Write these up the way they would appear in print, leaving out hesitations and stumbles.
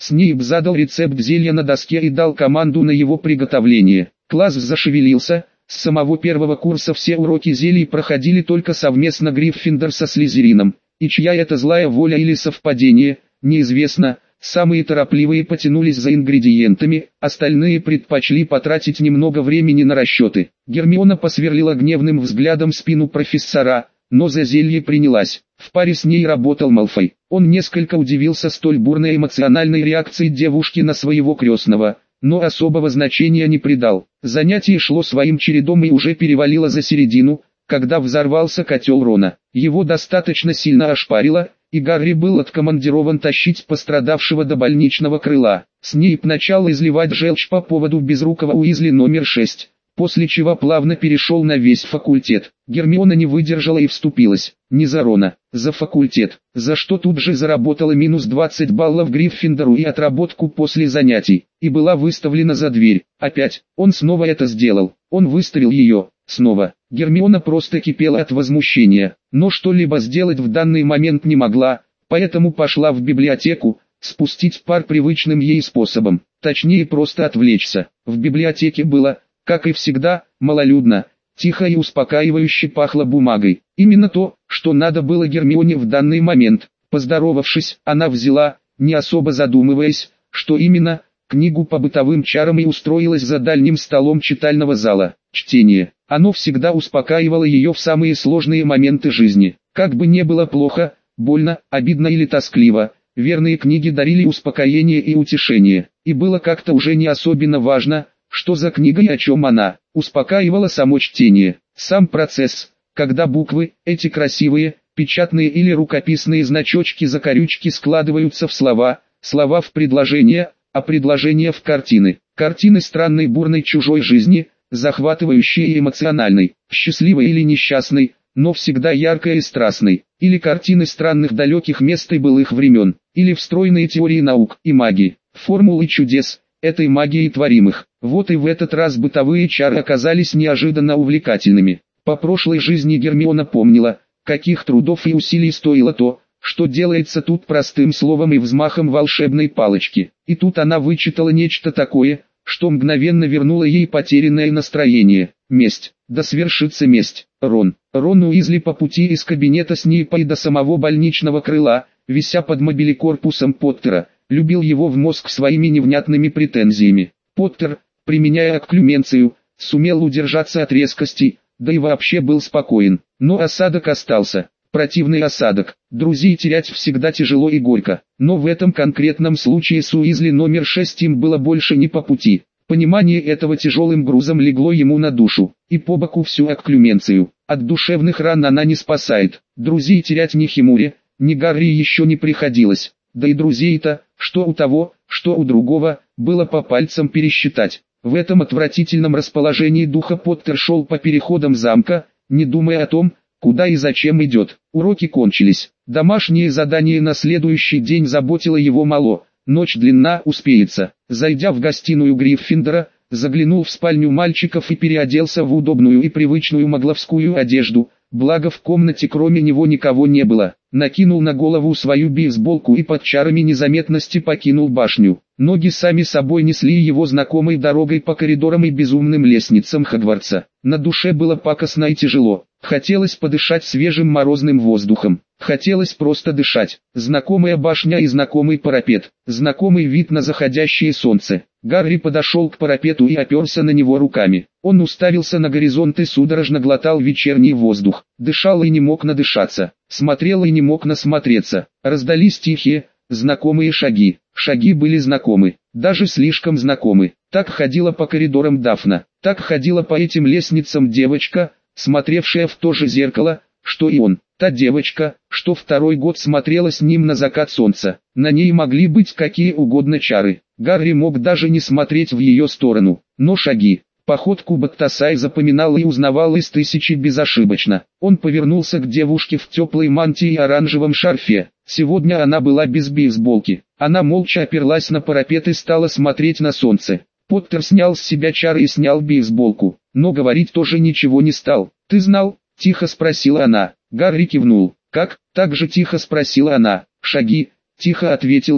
Снейп задал рецепт зелья на доске и дал команду на его приготовление. Класс зашевелился. С самого первого курса все уроки зелий проходили только совместно Гриффиндор со Слизерином. И чья это злая воля или совпадение, неизвестно. Самые торопливые потянулись за ингредиентами, остальные предпочли потратить немного времени на расчеты. Гермиона посверлила гневным взглядом спину профессора, но за зелье принялась. В паре с ней работал Малфой. Он несколько удивился столь бурной эмоциональной реакции девушки на своего крестного, но особого значения не придал. Занятие шло своим чередом и уже перевалило за середину, когда взорвался котел Рона. Его достаточно сильно ошпарило, и Гарри был откомандирован тащить пострадавшего до больничного крыла. Снейп начал изливать желчь по поводу безрукого Уизли номер 6, после чего плавно перешел на весь факультет. Гермиона не выдержала и вступилась. Не за Рона, за факультет, за что тут же заработала минус 20 баллов Гриффиндору и отработку после занятий, и была выставлена за дверь. Опять, он снова это сделал, он выставил ее, снова. Гермиона просто кипела от возмущения, но что-либо сделать в данный момент не могла, поэтому пошла в библиотеку, спустить пар привычным ей способом, точнее просто отвлечься. В библиотеке было, как и всегда, малолюдно, тихо и успокаивающе пахло бумагой. Именно то, что надо было Гермионе в данный момент. Поздоровавшись, она взяла, не особо задумываясь, что именно, книгу по бытовым чарам и устроилась за дальним столом читального зала. Чтение. Оно всегда успокаивало ее в самые сложные моменты жизни. Как бы не было плохо, больно, обидно или тоскливо, верные книги дарили успокоение и утешение. И было как-то уже не особенно важно, что за книга и о чем она. Успокаивало само чтение. Сам процесс, когда буквы, эти красивые, печатные или рукописные значочки-закорючки складываются в слова, слова в предложения, а предложения в картины. Картины странной бурной чужой жизни, захватывающей и эмоциональной, счастливой или несчастной, но всегда яркой и страстной. Или картины странных далеких мест и былых времен. Или встроенные теории наук и магии, формулы чудес, этой магии творимых. Вот и в этот раз бытовые чары оказались неожиданно увлекательными. По прошлой жизни Гермиона помнила, каких трудов и усилий стоило то, что делается тут простым словом и взмахом волшебной палочки. И тут она вычитала нечто такое, что мгновенно вернуло ей потерянное настроение. Месть. Да свершится месть. Рон Уизли по пути из кабинета Снейпа и до самого больничного крыла, вися под мобиликорпусом Поттера, любил его в мозг своими невнятными претензиями. Поттер, применяя окклюменцию, сумел удержаться от резкости, да и вообще был спокоен. Но осадок остался. Противный осадок. Друзей терять всегда тяжело и горько. Но в этом конкретном случае с Уизли номер 6 им было больше не по пути. Понимание этого тяжелым грузом легло ему на душу. И по боку всю окклюменцию. От душевных ран она не спасает. Друзей терять ни Химуре, ни Гарри еще не приходилось. Да и друзей-то, что у того, что у другого, было по пальцам пересчитать. В этом отвратительном расположении духа Поттер шел по переходам замка, не думая о том, куда и зачем идет. Уроки кончились. Домашнее задание на следующий день заботило его мало. Ночь длинна, успеется. Зайдя в гостиную Гриффиндора, заглянул в спальню мальчиков и переоделся в удобную и привычную магловскую одежду. Благо в комнате кроме него никого не было. Накинул на голову свою бейсболку и под чарами незаметности покинул башню. Ноги сами собой несли его знакомой дорогой по коридорам и безумным лестницам Хогвартса. На душе было пакостно и тяжело. Хотелось подышать свежим морозным воздухом. Хотелось просто дышать. Знакомая башня и знакомый парапет. Знакомый вид на заходящее солнце. Гарри подошел к парапету и оперся на него руками. Он уставился на горизонт и судорожно глотал вечерний воздух. Дышал и не мог надышаться. Смотрел и не мог насмотреться. Раздались тихие, знакомые шаги. Шаги были знакомы. Даже слишком знакомы. Так ходила по коридорам Дафна. Так ходила по этим лестницам девочка, смотревшая в то же зеркало, что и он. Та девочка, что второй год смотрела с ним на закат солнца. На ней могли быть какие угодно чары. Гарри мог даже не смотреть в ее сторону. Но шаги. Походку Баттасай запоминал и узнавал из тысячи безошибочно. Он повернулся к девушке в теплой мантии и оранжевом шарфе. Сегодня она была без бейсболки. Она молча оперлась на парапет и стала смотреть на солнце. Поттер снял с себя чары и снял бейсболку, но говорить тоже ничего не стал. «Ты знал?» – тихо спросила она. Гарри кивнул. «Как?» – так же тихо спросила она. «Шаги?» – тихо ответил он.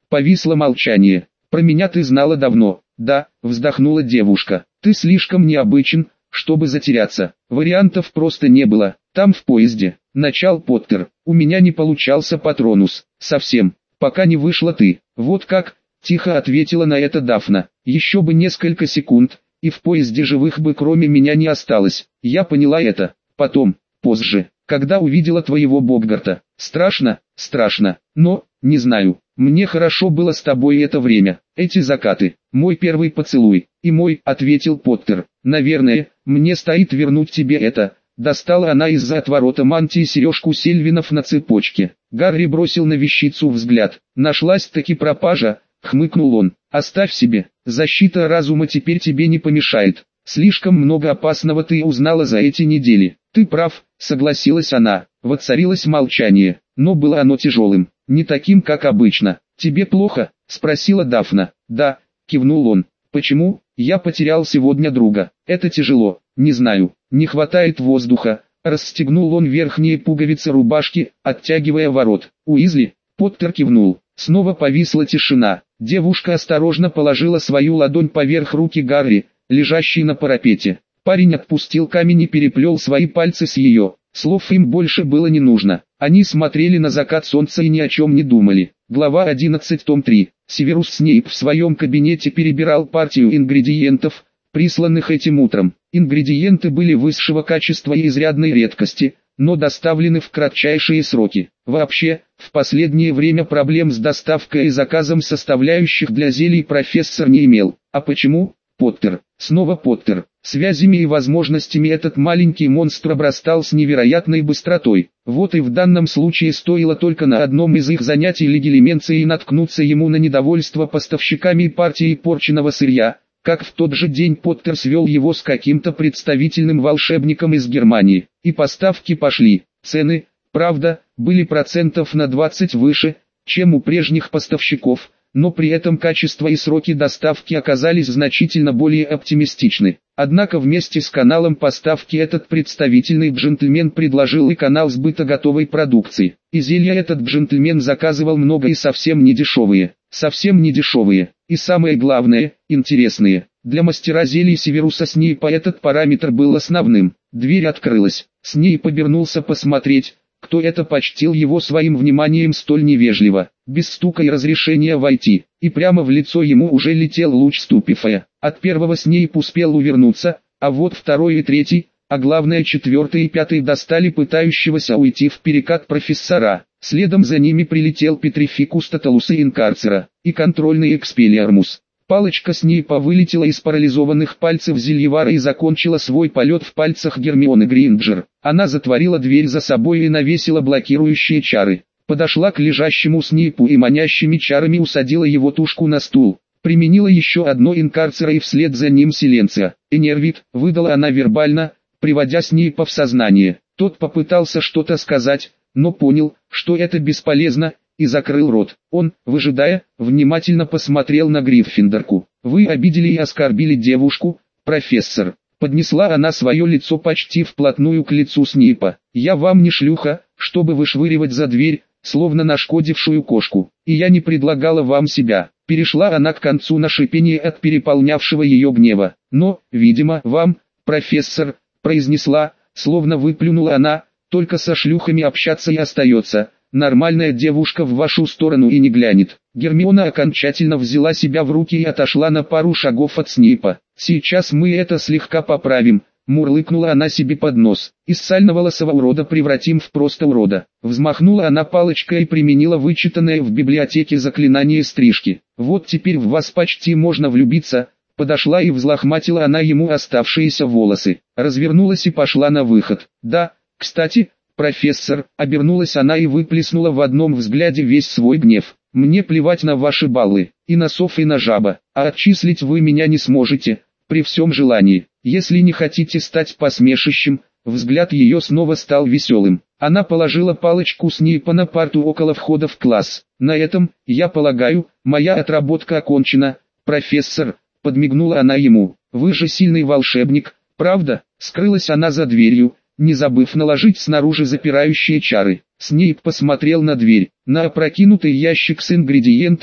Повисло молчание. Про меня ты знала давно. Да, вздохнула девушка. Ты слишком необычен, чтобы затеряться. Вариантов просто не было. Там в поезде. Начал Поттер. У меня не получался Патронус. Совсем. Пока не вышла ты. Вот как? Тихо ответила на это Дафна. Еще бы несколько секунд, и в поезде живых бы кроме меня не осталось. Я поняла это. Потом, позже, когда увидела твоего Боггарта. Страшно, страшно. Но, не знаю. Мне хорошо было с тобой это время. Эти закаты. Мой первый поцелуй. И мой, ответил Поттер. Наверное, мне стоит вернуть тебе это. Достала она из-за отворота мантии сережку Сильвинов на цепочке. Гарри бросил на вещицу взгляд. Нашлась-таки пропажа, хмыкнул он. Оставь себе. Защита разума теперь тебе не помешает. Слишком много опасного ты узнала за эти недели. Ты прав, согласилась она. Воцарилось молчание, но было оно тяжелым. Не таким, как обычно. Тебе плохо? Спросила Дафна. Да, кивнул он. Почему? Я потерял сегодня друга. Это тяжело. Не знаю. Не хватает воздуха. Расстегнул он верхние пуговицы рубашки, оттягивая ворот. Уизли? Поттер кивнул. Снова повисла тишина. Девушка осторожно положила свою ладонь поверх руки Гарри, лежащей на парапете. Парень отпустил камень и переплел свои пальцы с ее. Слов им больше было не нужно. Они смотрели на закат солнца и ни о чем не думали. Глава 11, том 3. Северус Снейп в своем кабинете перебирал партию ингредиентов, присланных этим утром. Ингредиенты были высшего качества и изрядной редкости, но доставлены в кратчайшие сроки. Вообще, в последнее время проблем с доставкой и заказом составляющих для зелий профессор не имел. А почему? Поттер. Снова Поттер. Связями и возможностями этот маленький монстр обрастал с невероятной быстротой. Вот и в данном случае стоило только на одном из их занятий легилименции наткнуться ему на недовольство поставщиками и партией порченного сырья, как в тот же день Поттер свел его с каким-то представительным волшебником из Германии, и поставки пошли. Цены, правда, были процентов на 20 выше, чем у прежних поставщиков, но при этом качество и сроки доставки оказались значительно более оптимистичны. Однако вместе с каналом поставки этот представительный джентльмен предложил и канал сбыта готовой продукции. И зелья этот джентльмен заказывал много и совсем не дешевые. Совсем не дешевые. И самое главное, интересные. Для мастера зелий Северуса Снейпа этот параметр был основным. Дверь открылась. Снейп обернулся посмотреть, кто это почтил его своим вниманием столь невежливо, без стука и разрешения войти, и прямо в лицо ему уже летел луч Ступифая. От первого Снейп успел увернуться, а вот второй и третий, а главное четвертый и пятый достали пытающегося уйти в перекат профессора. Следом за ними прилетел Петрификус Тоталуса Инкарцера и контрольный Экспелиармус. Палочка Снейпа вылетела из парализованных пальцев Зельевара и закончила свой полет в пальцах Гермионы Грейнджер. Она затворила дверь за собой и навесила блокирующие чары. Подошла к лежащему Снейпу и манящими чарами усадила его тушку на стул. Применила еще одно Инкарцера и вслед за ним Силенция. «Энервит», выдала она вербально, приводя Снейпа в сознание. Тот попытался что-то сказать, но понял, что это бесполезно, и закрыл рот. Он, выжидая, внимательно посмотрел на Гриффиндорку. «Вы обидели и оскорбили девушку, профессор». Поднесла она свое лицо почти вплотную к лицу Снейпа. «Я вам не шлюха, чтобы вышвыривать за дверь, словно нашкодившую кошку. И я не предлагала вам себя». Перешла она к концу на шипение от переполнявшего ее гнева. «Но, видимо, вам, профессор», произнесла, словно выплюнула она, «только со шлюхами общаться и остается. Нормальная девушка в вашу сторону и не глянет». Гермиона окончательно взяла себя в руки и отошла на пару шагов от Снейпа. «Сейчас мы это слегка поправим», мурлыкнула она себе под нос. «Из сальноволосого урода превратим в просто урода». Взмахнула она палочкой и применила вычитанное в библиотеке заклинание стрижки. «Вот теперь в вас почти можно влюбиться». Подошла и взлохматила она ему оставшиеся волосы. Развернулась и пошла на выход. «Да, кстати, профессор», обернулась она и выплеснула в одном взгляде весь свой гнев. «Мне плевать на ваши баллы, и на сов, и на жаба, а отчислить вы меня не сможете, при всем желании. Если не хотите стать посмешищем». Взгляд ее снова стал веселым. Она положила палочку Снейпа на парту около входа в класс. «На этом, я полагаю, моя отработка окончена, профессор», подмигнула она ему. «Вы же сильный волшебник, правда?» Скрылась она за дверью, не забыв наложить снаружи запирающие чары. Снейп посмотрел на дверь, на опрокинутый ящик с ингредиентами,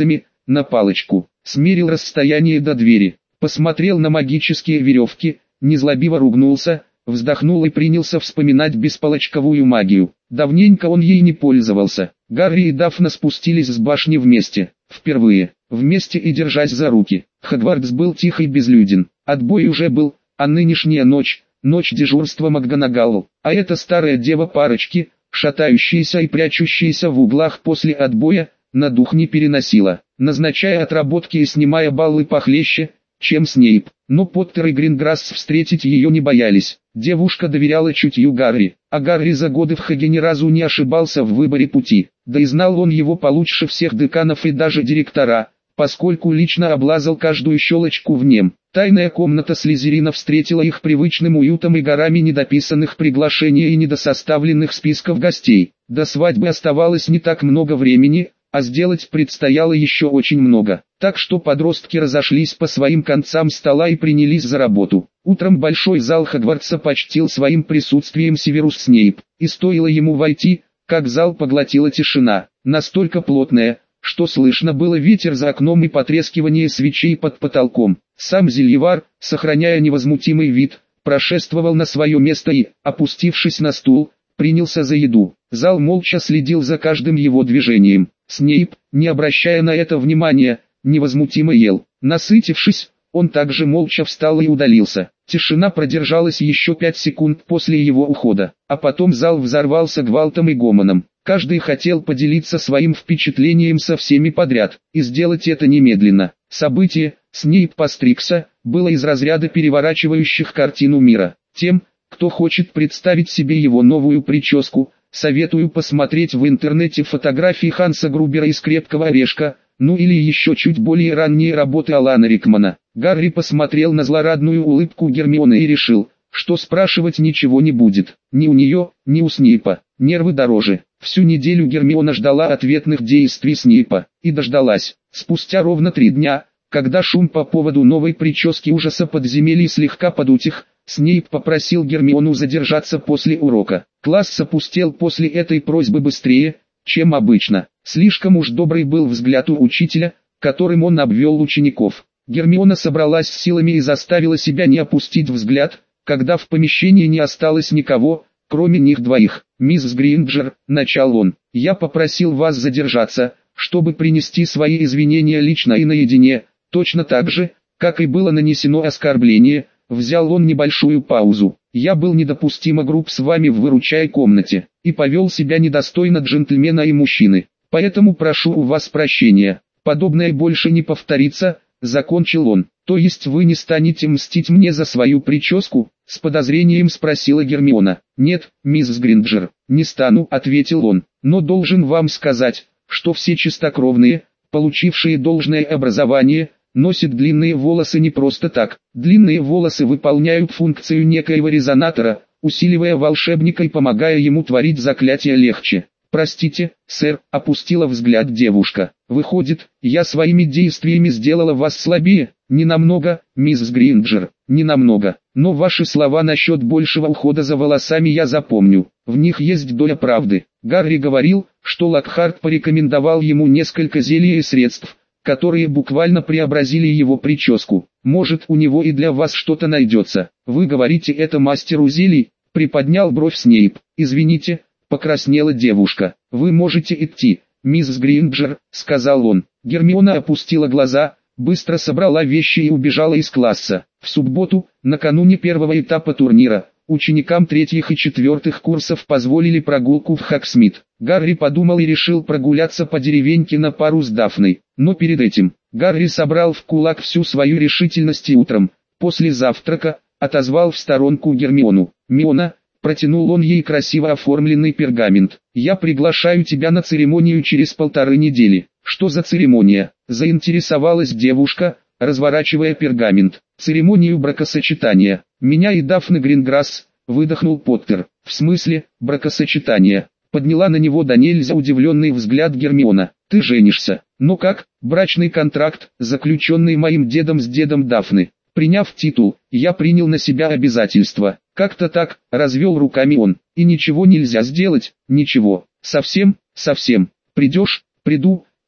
на палочку, смерил расстояние до двери, посмотрел на магические веревки, незлобиво ругнулся, вздохнул и принялся вспоминать беспалочковую магию. Давненько он ей не пользовался. Гарри и Дафна спустились с башни вместе, впервые, вместе и держась за руки. Хогвартс был тих и безлюден, отбой уже был, а нынешняя ночь, ночь дежурства МакГонагал, а эта старая дева парочки, шатающаяся и прячущаяся в углах после отбоя, на дух не переносила, назначая отработки и снимая баллы похлеще, чем Снейп. Но Поттер и Гринграсс встретить ее не боялись. Девушка доверяла чутью Гарри, а Гарри за годы в Хаге ни разу не ошибался в выборе пути, да и знал он его получше всех деканов и даже директора, поскольку лично облазал каждую щелочку в нем. Тайная комната Слизерина встретила их привычным уютом и горами недописанных приглашений и недосоставленных списков гостей. До свадьбы оставалось не так много времени, а сделать предстояло еще очень много. Так что подростки разошлись по своим концам стола и принялись за работу. Утром большой зал Хогвартса почтил своим присутствием Северус Снейп, и стоило ему войти, как зал поглотила тишина, настолько плотная, что слышно было ветер за окном и потрескивание свечей под потолком. Сам Зельевар, сохраняя невозмутимый вид, прошествовал на свое место и, опустившись на стул, принялся за еду. Зал молча следил за каждым его движением. Снейп, не обращая на это внимания, невозмутимо ел. Насытившись, он также молча встал и удалился. Тишина продержалась еще 5 секунд после его ухода, а потом зал взорвался гвалтом и гомоном. Каждый хотел поделиться своим впечатлением со всеми подряд, и сделать это немедленно. Событие, Снейп постригся, было из разряда переворачивающих картину мира. Тем, кто хочет представить себе его новую прическу, советую посмотреть в интернете фотографии Ханса Грубера из «Крепкого орешка», ну или еще чуть более ранние работы Алана Рикмана. Гарри посмотрел на злорадную улыбку Гермионы и решил, что спрашивать ничего не будет. Ни у нее, ни у Снейпа. Нервы дороже. Всю неделю Гермиона ждала ответных действий Снейпа. И дождалась. Спустя ровно 3 дня, когда шум по поводу новой прически ужаса подземелий слегка подутих, Снейп попросил Гермиону задержаться после урока. Класс опустел после этой просьбы быстрее, чем обычно. Слишком уж добрый был взгляд у учителя, которым он обвел учеников. Гермиона собралась с силами и заставила себя не опустить взгляд, когда в помещении не осталось никого, кроме них двоих. «Мисс Гринджер», — начал он, — «я попросил вас задержаться, чтобы принести свои извинения лично и наедине, точно так же, как и было нанесено оскорбление». Взял он небольшую паузу. «Я был недопустимо груб с вами в выручай комнате, и повел себя недостойно джентльмена и мужчины, поэтому прошу у вас прощения. Подобное больше не повторится», — закончил он. «То есть вы не станете мстить мне за свою прическу?» — с подозрением спросила Гермиона. «Нет, мисс Гринджер, не стану», — ответил он, — «но должен вам сказать, что все чистокровные, получившие должное образование, носит длинные волосы не просто так. Длинные волосы выполняют функцию некоего резонатора, усиливая волшебника и помогая ему творить заклятия легче. «Простите, сэр», — опустила взгляд девушка. «Выходит, я своими действиями сделала вас слабее?» «Ненамного, мисс Гринджер, ненамного. Но ваши слова насчет большего ухода за волосами я запомню. В них есть доля правды». Гарри говорил, что Локхарт порекомендовал ему несколько зелий и средств, которые буквально преобразили его прическу. «Может, у него и для вас что-то найдется. Вы говорите это мастеру зелий?» — приподнял бровь Снейп. «Извините», — покраснела девушка. «Вы можете идти, мисс Гринджер», — сказал он. Гермиона опустила глаза, быстро собрала вещи и убежала из класса. В субботу, накануне первого этапа турнира, ученикам 3-х и 4-х курсов позволили прогулку в Хогсмит. Гарри подумал и решил прогуляться по деревеньке на пару с Дафной. Но перед этим, Гарри собрал в кулак всю свою решительность и утром, после завтрака, отозвал в сторонку Гермиону. «Миона», — протянул он ей красиво оформленный пергамент, — «я приглашаю тебя на церемонию через 1,5 недели». «Что за церемония?» — заинтересовалась девушка, разворачивая пергамент. «Церемонию бракосочетания. Меня и Дафны Гринграсс», — выдохнул Поттер. «В смысле, бракосочетания?» — подняла на него до нельзя удивленный взгляд Гермиона. «Ты женишься. Но как?» «Брачный контракт, заключенный моим дедом с дедом Дафны. Приняв титул, я принял на себя обязательства». «Как-то так», — развел руками он. «И ничего нельзя сделать?» «Ничего. Совсем, совсем. Придешь?» «Приду,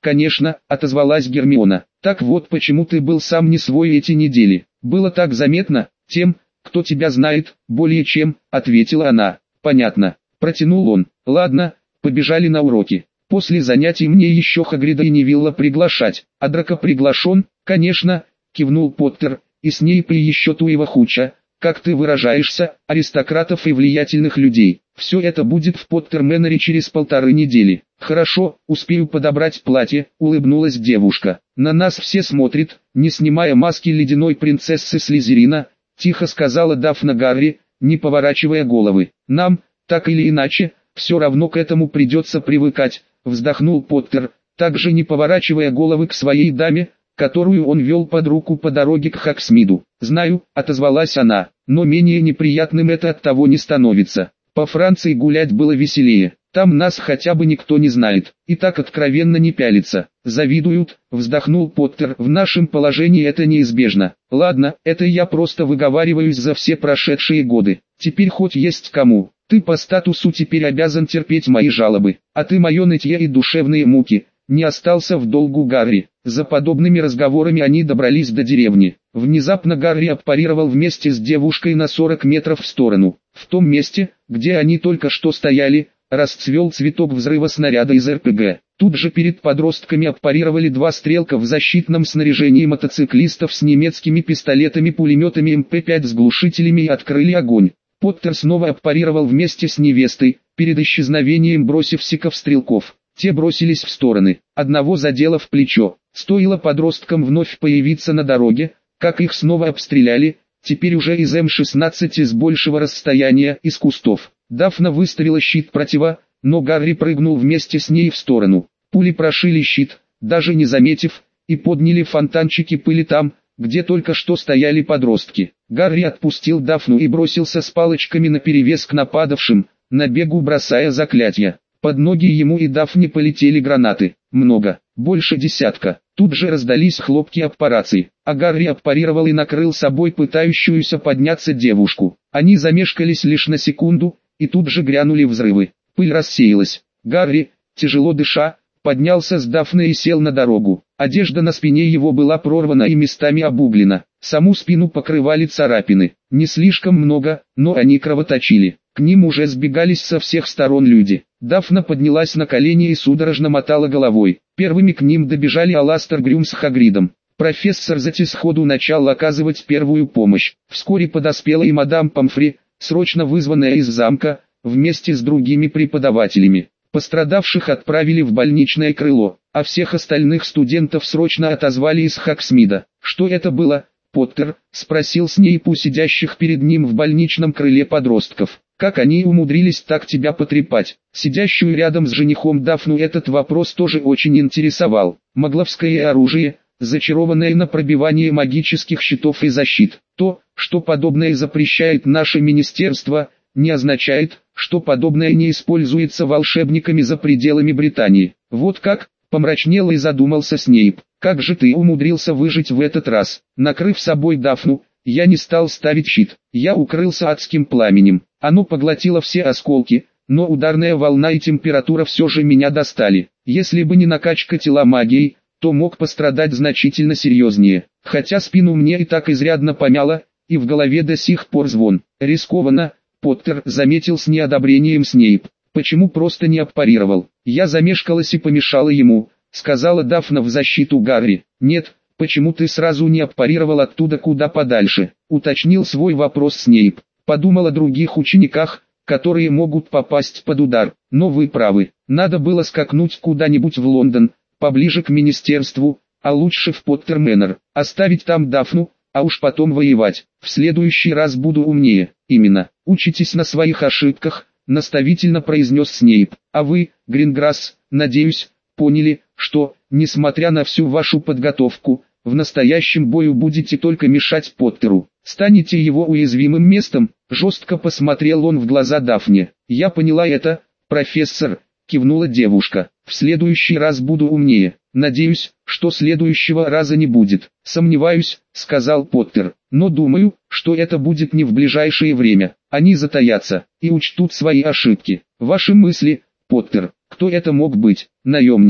«Конечно», — отозвалась Гермиона. «Так вот почему ты был сам не свой эти недели. Было так заметно, тем, кто тебя знает, более чем», — ответила она. «Понятно», — протянул он. «Ладно, побежали на уроки. После занятий мне еще Хагрида и Невилла приглашать». «А Драко приглашен?» «Конечно», — кивнул Поттер, «и с ней при еще туева хуча, как ты выражаешься, аристократов и влиятельных людей. Все это будет в Поттерменере через 1,5 недели». «Хорошо, успею подобрать платье», — улыбнулась девушка. «На нас все смотрят, не снимая маски ледяной принцессы Слизерина», — тихо сказала Дафна Гарри, не поворачивая головы. «Нам, так или иначе, все равно к этому придется привыкать», — вздохнул Поттер, также не поворачивая головы к своей даме, которую он вел под руку по дороге к Хоксмиду. «Знаю», — отозвалась она, — «но менее неприятным это от того не становится. По Франции гулять было веселее, там нас хотя бы никто не знает, и так откровенно не пялится. Завидуют», — вздохнул Поттер, — «в нашем положении это неизбежно». «Ладно, это я просто выговариваюсь за все прошедшие годы, теперь хоть есть кому. Ты по статусу теперь обязан терпеть мои жалобы, а ты мое нытье и душевные муки». Не остался в долгу Гарри. За подобными разговорами они добрались до деревни. Внезапно Гарри отпарировал вместе с девушкой на 40 метров в сторону. В том месте, где они только что стояли, расцвел цветок взрыва снаряда из РПГ. Тут же перед подростками отпарировали 2 стрелка в защитном снаряжении мотоциклистов с немецкими пистолетами-пулеметами МП-5 с глушителями и открыли огонь. Поттер снова отпарировал вместе с невестой, перед исчезновением бросив сиков-стрелков. Те бросились в стороны, одного задело в плечо. Стоило подросткам вновь появиться на дороге, как их снова обстреляли, теперь уже из М-16 с большего расстояния, из кустов. Дафна выставила щит протива, но Гарри прыгнул вместе с ней в сторону. Пули прошили щит, даже не заметив, и подняли фонтанчики пыли там, где только что стояли подростки. Гарри отпустил Дафну и бросился с палочками наперевес к нападавшим, на бегу бросая заклятия. Под ноги ему и Дафне полетели гранаты. Много, больше десятка. Тут же раздались хлопки аппараций, а Гарри отпарировал и накрыл собой пытающуюся подняться девушку. Они замешкались лишь на секунду, и тут же грянули взрывы. Пыль рассеялась. Гарри, тяжело дыша, поднялся с Дафной и сел на дорогу. Одежда на спине его была прорвана и местами обуглена. Саму спину покрывали царапины. Не слишком много, но они кровоточили. К ним уже сбегались со всех сторон люди. Дафна поднялась на колени и судорожно мотала головой. Первыми к ним добежали Аластер Грюм с Хагридом. Профессор Зати сходу начал оказывать первую помощь. Вскоре подоспела и мадам Помфри, срочно вызванная из замка, вместе с другими преподавателями. Пострадавших отправили в больничное крыло, а всех остальных студентов срочно отозвали из Хоксмида. «Что это было, Поттер?» — спросил Снейп у сидящих перед ним в больничном крыле подростков. «Как они умудрились так тебя потрепать?» Сидящую рядом с женихом Дафну этот вопрос тоже очень интересовал. Магловское оружие, зачарованное на пробивание магических щитов и защит. То, что подобное запрещает наше министерство, не означает, что подобное не используется волшебниками за пределами Британии. «Вот как?» — помрачнел и задумался Снейп. «Как же ты умудрился выжить в этот раз?» Накрыв собой Дафну, я не стал ставить щит. Я укрылся адским пламенем. Оно поглотило все осколки, но ударная волна и температура все же меня достали. Если бы не накачка тела магией, то мог пострадать значительно серьезнее. Хотя спину мне и так изрядно помяло, и в голове до сих пор звон. «Рискованно», — Поттер заметил с неодобрением Снейп. «Почему просто не отпарировал?» «Я замешкалась и помешала ему», — сказала Дафна в защиту Гарри. «Нет, почему ты сразу не отпарировал оттуда куда подальше?» — уточнил свой вопрос Снейп. «Подумал о других учениках, которые могут попасть под удар. Но вы правы, надо было скакнуть куда-нибудь в Лондон, поближе к министерству, а лучше в Поттерменер, оставить там Дафну, а уж потом воевать. В следующий раз буду умнее». «Именно, учитесь на своих ошибках», — наставительно произнес Снейп. «А вы, Гринграсс, надеюсь, поняли, что, несмотря на всю вашу подготовку, в настоящем бою будете только мешать Поттеру. Станете его уязвимым местом?» Жестко посмотрел он в глаза Дафне. «Я поняла это, профессор», — кивнула девушка. «В следующий раз буду умнее. Надеюсь, что следующего раза не будет». «Сомневаюсь», — сказал Поттер. «Но думаю, что это будет не в ближайшее время. Они затаятся и учтут свои ошибки». «Ваши мысли, Поттер. Кто это мог быть? Наемники?»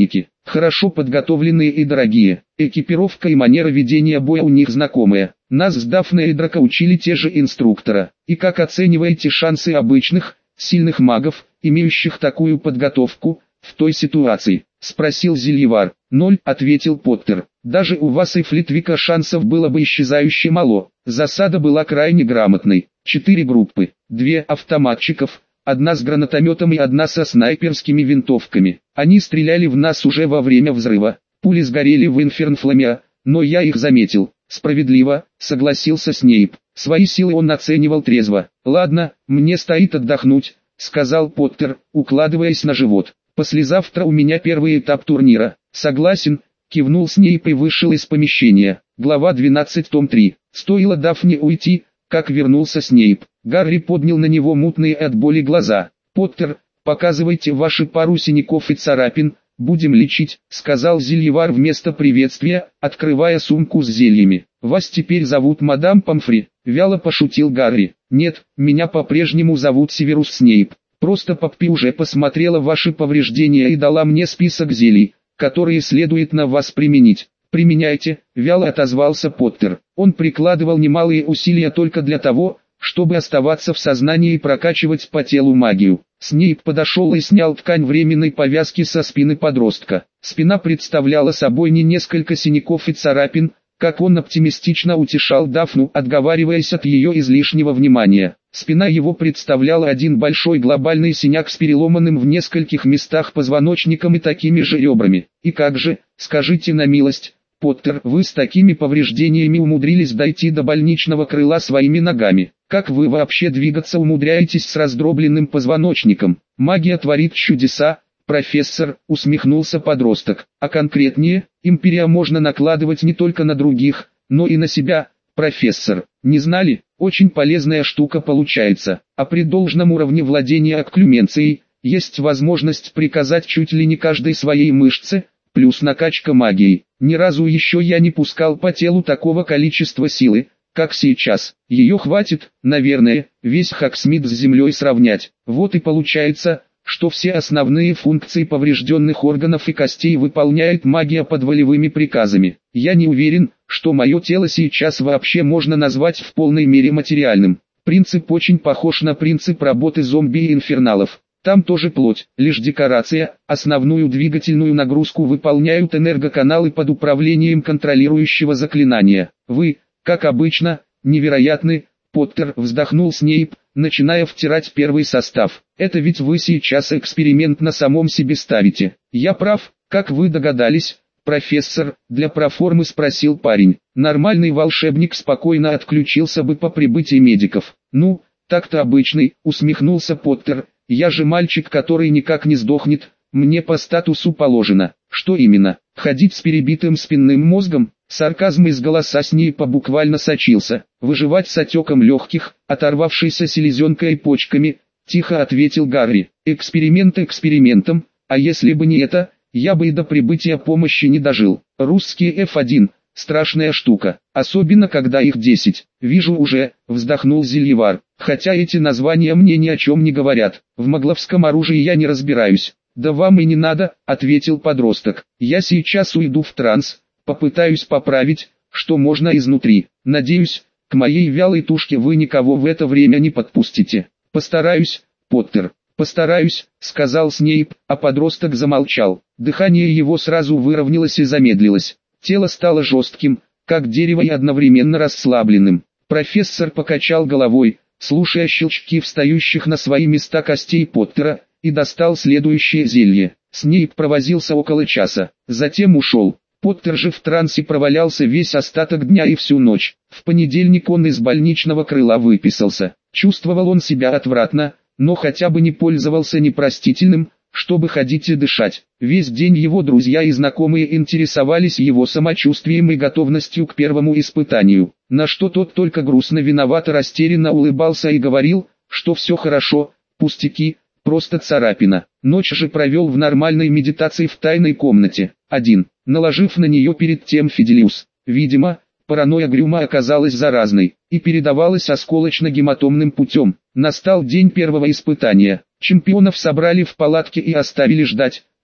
хорошо подготовленные и дорогие. Экипировка и манера ведения боя у них знакомые. Нас с Дафной и Драко учили те же инструктора. И как оцениваете шансы обычных, сильных магов, имеющих такую подготовку, в той ситуации? Спросил Зельевар. 0, ответил Поттер. Даже у вас и Флитвика шансов было бы исчезающе мало. Засада была крайне грамотной. 4 группы, 2 автоматчиков, одна с гранатометом и одна со снайперскими винтовками. Они стреляли в нас уже во время взрыва. Пули сгорели в Инфернфламе, но я их заметил. Справедливо, согласился Снейп. Свои силы он оценивал трезво. Ладно, мне стоит отдохнуть, сказал Поттер, укладываясь на живот. Послезавтра у меня первый этап турнира. Согласен, кивнул Снейп и вышел из помещения. Глава 12, том 3. Стоило Дафне уйти, как вернулся Снейп. Гарри поднял на него мутные от боли глаза. «Поттер, показывайте ваши пару синяков и царапин, будем лечить», — сказал Зельевар вместо приветствия, открывая сумку с зельями. «Вас теперь зовут мадам Помфри», — вяло пошутил Гарри. «Нет, меня по-прежнему зовут Северус Снейп. Просто Поппи уже посмотрела ваши повреждения и дала мне список зелий, которые следует на вас применить». «Применяйте», — вяло отозвался Поттер. Он прикладывал немалые усилия только для того, чтобы оставаться в сознании и прокачивать по телу магию. Снейп подошел и снял ткань временной повязки со спины подростка. Спина представляла собой не несколько синяков и царапин, как он оптимистично утешал Дафну, отговариваясь от ее излишнего внимания. Спина его представляла один большой глобальный синяк с переломанным в нескольких местах позвоночником и такими же ребрами. И как же, скажите на милость, Поттер, вы с такими повреждениями умудрились дойти до больничного крыла своими ногами? Как вы вообще двигаться умудряетесь с раздробленным позвоночником? Магия творит чудеса, профессор, усмехнулся подросток. А конкретнее, империя можно накладывать не только на других, но и на себя, профессор. Не знали? Очень полезная штука получается. А при должном уровне владения окклюменцией, есть возможность приказать чуть ли не каждой своей мышце, плюс накачка магией. Ни разу еще я не пускал по телу такого количества силы, как сейчас. Ее хватит, наверное, весь Хоксмит с землей сравнять. Вот и получается, что все основные функции поврежденных органов и костей выполняет магия под волевыми приказами. Я не уверен, что мое тело сейчас вообще можно назвать в полной мере материальным. Принцип очень похож на принцип работы зомби и инферналов. Там тоже плоть, лишь декорация, основную двигательную нагрузку выполняют энергоканалы под управлением контролирующего заклинания. Вы, как обычно, невероятны, Поттер, вздохнул Снейп, начиная втирать первый состав. Это ведь вы сейчас эксперимент на самом себе ставите. Я прав, как вы догадались, профессор, для проформы спросил парень. Нормальный волшебник спокойно отключился бы по прибытии медиков. Ну, так-то обычный, усмехнулся Поттер. Я же мальчик, который никак не сдохнет, мне по статусу положено. Что именно? Ходить с перебитым спинным мозгом? Сарказм из голоса Снейпа буквально сочился. Выживать с отеком легких, оторвавшейся селезенкой и почками, тихо ответил Гарри. Эксперимент экспериментом, а если бы не это, я бы и до прибытия помощи не дожил. Русские F1. Страшная штука, особенно когда их 10. Вижу уже, вздохнул Зельевар. Хотя эти названия мне ни о чем не говорят. В магловском оружии я не разбираюсь. Да вам и не надо, ответил подросток. Я сейчас уйду в транс, попытаюсь поправить, что можно изнутри. Надеюсь, к моей вялой тушке вы никого в это время не подпустите. Постараюсь, Поттер. Постараюсь, сказал Снейп, а подросток замолчал. Дыхание его сразу выровнялось и замедлилось. Тело стало жестким, как дерево, и одновременно расслабленным. Профессор покачал головой, слушая щелчки встающих на свои места костей Поттера, и достал следующее зелье. Снейп провозился около часа, затем ушел. Поттер же в трансе провалялся весь остаток дня и всю ночь. В понедельник он из больничного крыла выписался. Чувствовал он себя отвратно, но хотя бы не пользовался непростительным, чтобы ходить и дышать. Весь день его друзья и знакомые интересовались его самочувствием и готовностью к первому испытанию, на что тот только грустно виновато растерянно улыбался и говорил, что все хорошо, пустяки, просто царапина. Ночь же провел в нормальной медитации в тайной комнате, один, наложив на нее перед тем Фиделиус. Видимо, паранойя Грюма оказалась заразной и передавалась осколочно-гематомным путем. Настал день первого испытания. Чемпионов собрали в палатке и оставили ждать,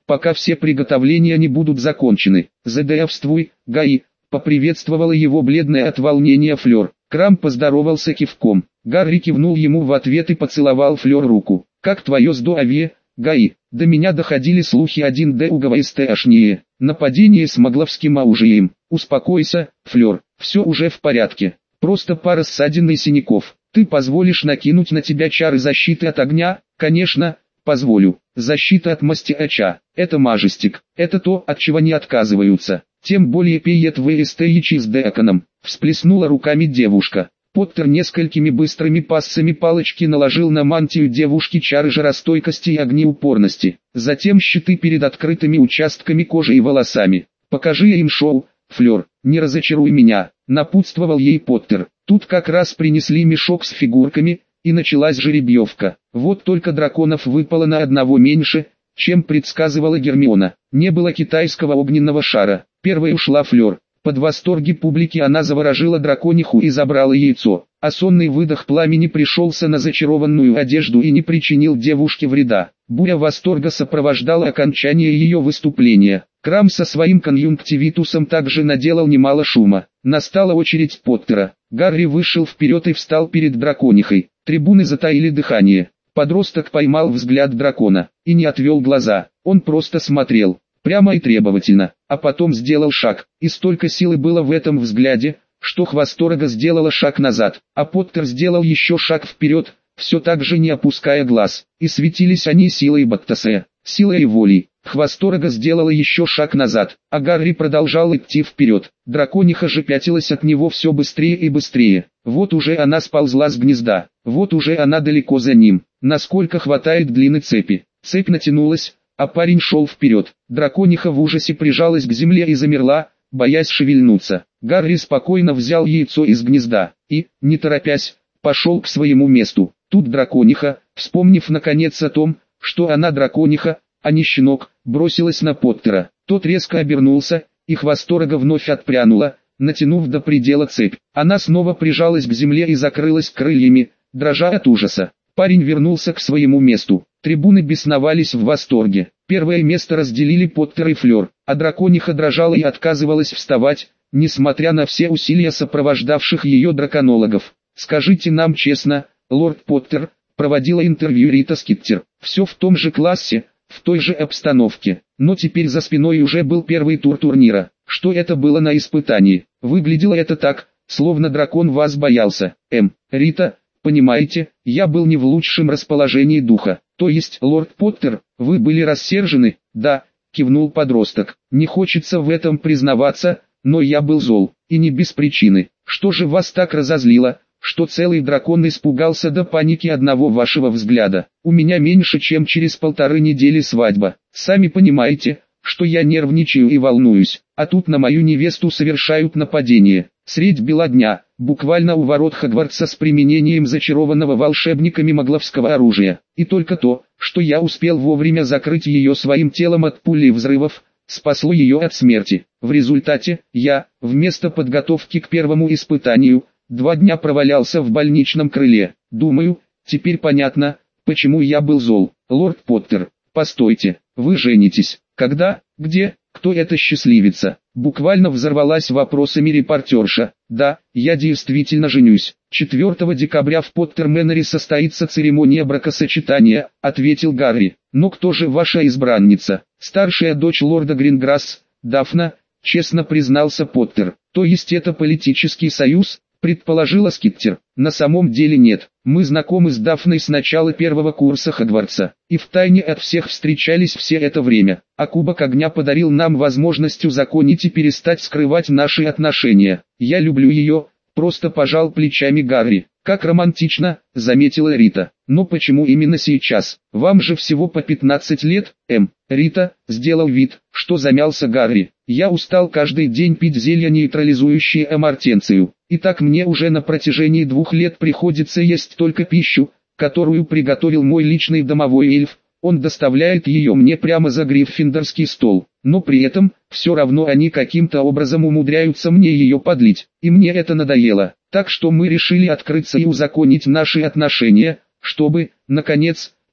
пока все приготовления не будут закончены. Задействуй, Гаи, поприветствовала его бледная от волнения Флёр. Крам поздоровался кивком. Гарри кивнул ему в ответ и поцеловал Флёр руку. «Как твое здоровье, Гаи?» «До меня доходили слухи 1D уговсташнее. Нападение с магловским оружием». «Успокойся, Флёр, все уже в порядке. Просто пара ссадин и синяков. Ты позволишь накинуть на тебя чары защиты от огня?» «Конечно, позволю. Защита от мастиача. Это мажестик. Это то, от чего не отказываются. Тем более пеет ВСТИЧ с Деканом», всплеснула руками девушка. Поттер несколькими быстрыми пассами палочки наложил на мантию девушки чары жаростойкости и огнеупорности. Затем щиты перед открытыми участками кожи и волосами. «Покажи им шоу, Флёр, не разочаруй меня», напутствовал ей Поттер. Тут как раз принесли мешок с фигурками, и началась жеребьевка. Вот только драконов выпало на одного меньше, чем предсказывала Гермиона. Не было китайского огненного шара. Первой ушла Флёр. Под восторги публики она заворожила дракониху и забрала яйцо, а сонный выдох пламени пришелся на зачарованную одежду и не причинил девушке вреда. Буря восторга сопровождала окончание ее выступления. Крам со своим конъюнктивитусом также наделал немало шума. Настала очередь Поттера. Гарри вышел вперед и встал перед драконихой. Трибуны затаили дыхание. Подросток поймал взгляд дракона и не отвел глаза. Он просто смотрел. Прямо и требовательно, а потом сделал шаг, и столько силы было в этом взгляде, что Хвосторога сделала шаг назад, а Поттер сделал еще шаг вперед, все так же не опуская глаз, и светились они силой Баттасея, силой и волей. Хвосторога сделала еще шаг назад, а Гарри продолжал идти вперед. Дракониха же пятилась от него все быстрее и быстрее. Вот уже она сползла с гнезда, вот уже она далеко за ним, насколько хватает длины цепи. Цепь натянулась, а парень шел вперед. Дракониха в ужасе прижалась к земле и замерла, боясь шевельнуться. Гарри спокойно взял яйцо из гнезда и, не торопясь, пошел к своему месту. Тут дракониха, вспомнив наконец о том, что она дракониха, а не щенок, бросилась на Поттера. Тот резко обернулся, и Хвосторога вновь отпрянула, натянув до предела цепь. Она снова прижалась к земле и закрылась крыльями, дрожа от ужаса. Парень вернулся к своему месту. Трибуны бесновались в восторге. Первое место разделили Поттер и Флёр, а дракониха дрожала и отказывалась вставать, несмотря на все усилия сопровождавших ее драконологов. «Скажите нам честно, лорд Поттер», проводила интервью Рита Скиттер. «Все в том же классе, в той же обстановке, но теперь за спиной уже был первый тур турнира. Что это было на испытании? Выглядело это так, словно дракон вас боялся. Рита, понимаете, я был не в лучшем расположении духа. То есть, лорд Поттер, вы были рассержены?» «Да», кивнул подросток. «Не хочется в этом признаваться, но я был зол, и не без причины. Что же вас так разозлило, что целый дракон испугался до паники одного вашего взгляда? У меня меньше чем через 1,5 недели свадьба. Сами понимаете, что я нервничаю и волнуюсь, а тут на мою невесту совершают нападение. Средь бела дня, буквально у ворот Хогвартса с применением зачарованного волшебниками магловского оружия. И только то, что я успел вовремя закрыть ее своим телом от пули и взрывов, спасло ее от смерти. В результате, я, вместо подготовки к первому испытанию, 2 дня провалялся в больничном крыле. Думаю, теперь понятно, почему я был зол. Лорд Поттер, постойте, вы женитесь. Когда, где, кто эта счастливица?» Буквально взорвалась вопросами репортерша. «Да, я действительно женюсь. 4 декабря в Поттер-Мэннере состоится церемония бракосочетания», ответил Гарри. «Но кто же ваша избранница?» «Старшая дочь лорда Гринграсс, Дафна», честно признался Поттер. «То есть это политический союз?» предположила Скиттер. «На самом деле нет. Мы знакомы с Дафной с начала 1-го курса Хогвартса, и втайне от всех встречались все это время, а Кубок Огня подарил нам возможность узаконить и перестать скрывать наши отношения. Я люблю ее», просто пожал плечами Гарри. «Как романтично», заметила Рита. «Но почему именно сейчас? Вам же всего по 15 лет, Рита», сделал вид, что замялся Гарри. «Я устал каждый день пить зелья, нейтрализующие амортенцию. И так мне уже на протяжении 2 лет приходится есть только пищу, которую приготовил мой личный домовой эльф. Он доставляет ее мне прямо за гриффиндорский стол. Но при этом, все равно они каким-то образом умудряются мне ее подлить. И мне это надоело. Так что мы решили открыться и узаконить наши отношения, чтобы, наконец,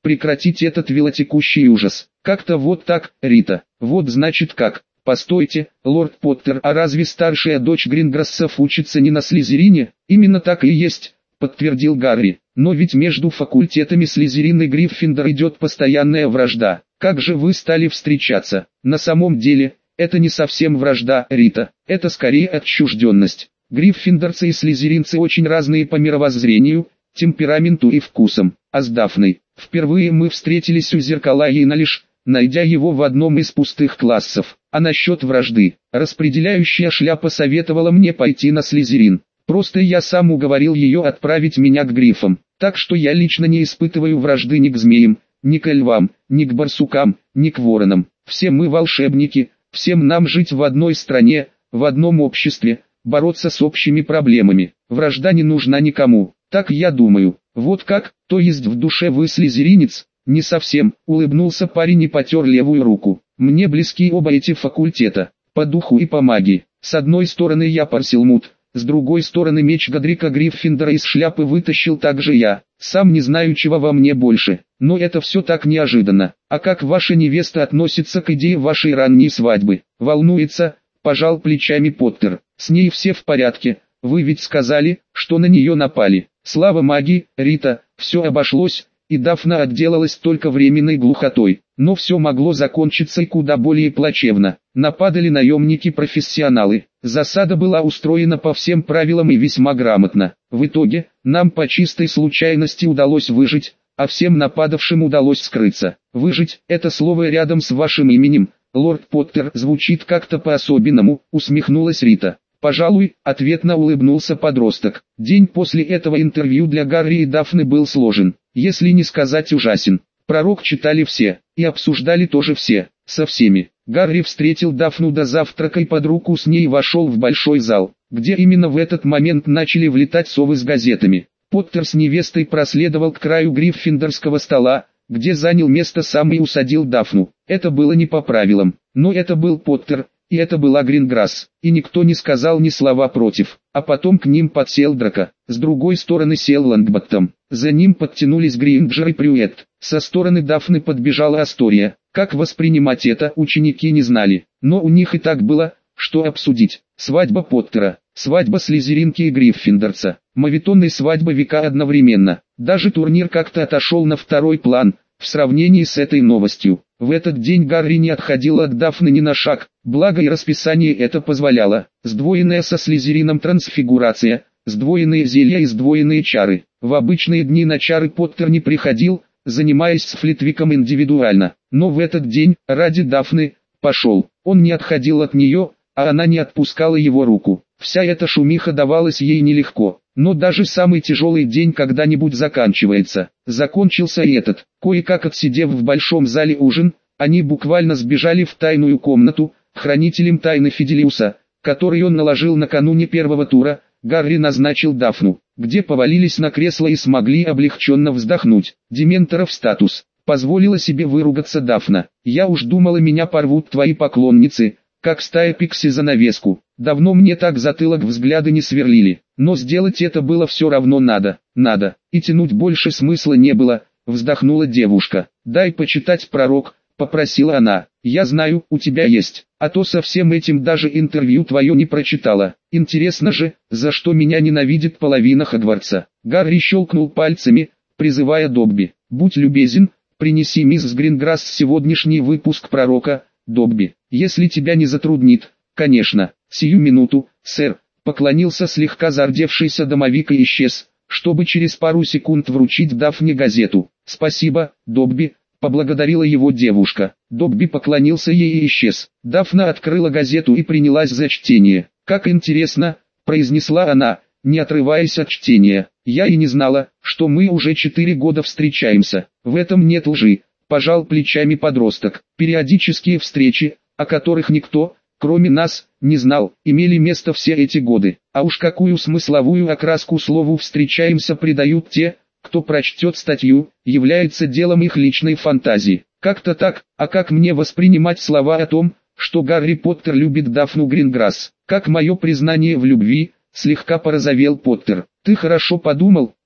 прекратить этот велотекущий ужас. Как-то вот так, Рита. Вот значит как. Постойте, лорд Поттер, а разве старшая дочь Гринграссов учится не на Слизерине? Именно так и есть, подтвердил Гарри. Но ведь между факультетами Слизерин и Гриффиндор идет постоянная вражда. Как же вы стали встречаться? На самом деле, это не совсем вражда, Рита. Это скорее отчужденность. Гриффиндорцы и слизеринцы очень разные по мировоззрению, темпераменту и вкусам. А с Дафной впервые мы встретились у зеркала Ейна лишь, найдя его в одном из пустых классов. А насчет вражды, распределяющая шляпа советовала мне пойти на Слизерин. Просто я сам уговорил ее отправить меня к Гриффам. Так что я лично не испытываю вражды ни к змеям, ни к львам, ни к барсукам, ни к воронам. Все мы волшебники, всем нам жить в одной стране, в одном обществе, бороться с общими проблемами. Вражда не нужна никому. Так я думаю. Вот как, то есть в душе вы слизеринец? Не совсем, улыбнулся парень и потер левую руку. Мне близки оба эти факультета, по духу и по магии. С одной стороны я Парселмут, с другой стороны меч Годрика Гриффиндора из шляпы вытащил также я. Сам не знаю, чего во мне больше, но это все так неожиданно. А как ваша невеста относится к идее вашей ранней свадьбы? Волнуется, пожал плечами Поттер. С ней все в порядке, вы ведь сказали, что на нее напали. Слава магии, Рита, все обошлось, и Дафна отделалась только временной глухотой. Но все могло закончиться и куда более плачевно. Нападали наемники-профессионалы. Засада была устроена по всем правилам и весьма грамотно. В итоге, нам по чистой случайности удалось выжить, а всем нападавшим удалось скрыться. Выжить – это слово рядом с вашим именем, лорд Поттер, звучит как-то по-особенному, усмехнулась Рита. Пожалуй, ответно улыбнулся подросток. День после этого интервью для Гарри и Дафны был сложен, если не сказать ужасен. Пророк читали все, и обсуждали тоже все, со всеми. Гарри встретил Дафну до завтрака и под руку с ней вошел в большой зал, где именно в этот момент начали влетать совы с газетами. Поттер с невестой проследовал к краю гриффиндорского стола, где занял место сам и усадил Дафну. Это было не по правилам, но это был Поттер, и это была Гринграсс, и никто не сказал ни слова против. А потом к ним подсел Драко, с другой стороны сел Лонгботтом, за ним подтянулись Гринджер и Прюэт. Со стороны Дафны подбежала Астория. Как воспринимать это ученики не знали, но у них и так было, что обсудить. Свадьба Поттера, свадьба Слизеринки и Гриффиндорца, моветон и свадьба века одновременно. Даже турнир как-то отошел на второй план, в сравнении с этой новостью. В этот день Гарри не отходил от Дафны ни на шаг, благо и расписание это позволяло. Сдвоенная со Слизерином трансфигурация, сдвоенные зелья и сдвоенные чары. В обычные дни на чары Поттер не приходил, занимаясь с Флитвиком индивидуально. Но в этот день, ради Дафны, пошел. Он не отходил от нее, а она не отпускала его руку. Вся эта шумиха давалась ей нелегко. Но даже самый тяжелый день когда-нибудь заканчивается. Закончился и этот. Кое-как отсидев в большом зале ужин, они буквально сбежали в тайную комнату, хранителем тайны Фиделиуса, который он наложил накануне первого тура. Гарри назначил Дафну, где повалились на кресло и смогли облегченно вздохнуть. Дементоров статус. Позволила себе выругаться Дафна. Я уж думала, меня порвут твои поклонницы, как стая пикси занавеску. Давно мне так затылок взгляды не сверлили, но сделать это было все равно надо, и тянуть больше смысла не было, вздохнула девушка. Дай почитать, пророк, попросила она. Я знаю, у тебя есть, а то со всем этим даже интервью твое не прочитала. Интересно же, за что меня ненавидит половина Хогвартса. Гарри щелкнул пальцами, призывая Добби. Будь любезен, принеси мисс Гринграсс сегодняшний выпуск пророка, Добби, если тебя не затруднит. Конечно, сию минуту, сэр, поклонился слегка зардевшийся домовик и исчез, чтобы через пару секунд вручить Дафне газету. Спасибо, Добби, поблагодарила его девушка. Добби поклонился ей и исчез. Дафна открыла газету и принялась за чтение. Как интересно, произнесла она, не отрываясь от чтения. Я и не знала, что мы уже 4 года встречаемся. В этом нет лжи, пожал плечами подросток. Периодические встречи, о которых никто, кроме нас, не знал, имели место все эти годы. А уж какую смысловую окраску слову «встречаемся» придают те, кто прочтет статью, является делом их личной фантазии. Как-то так, а как мне воспринимать слова о том, что Гарри Поттер любит Дафну Гринграсс? Как мое признание в любви, слегка порозовел Поттер. Ты хорошо подумал,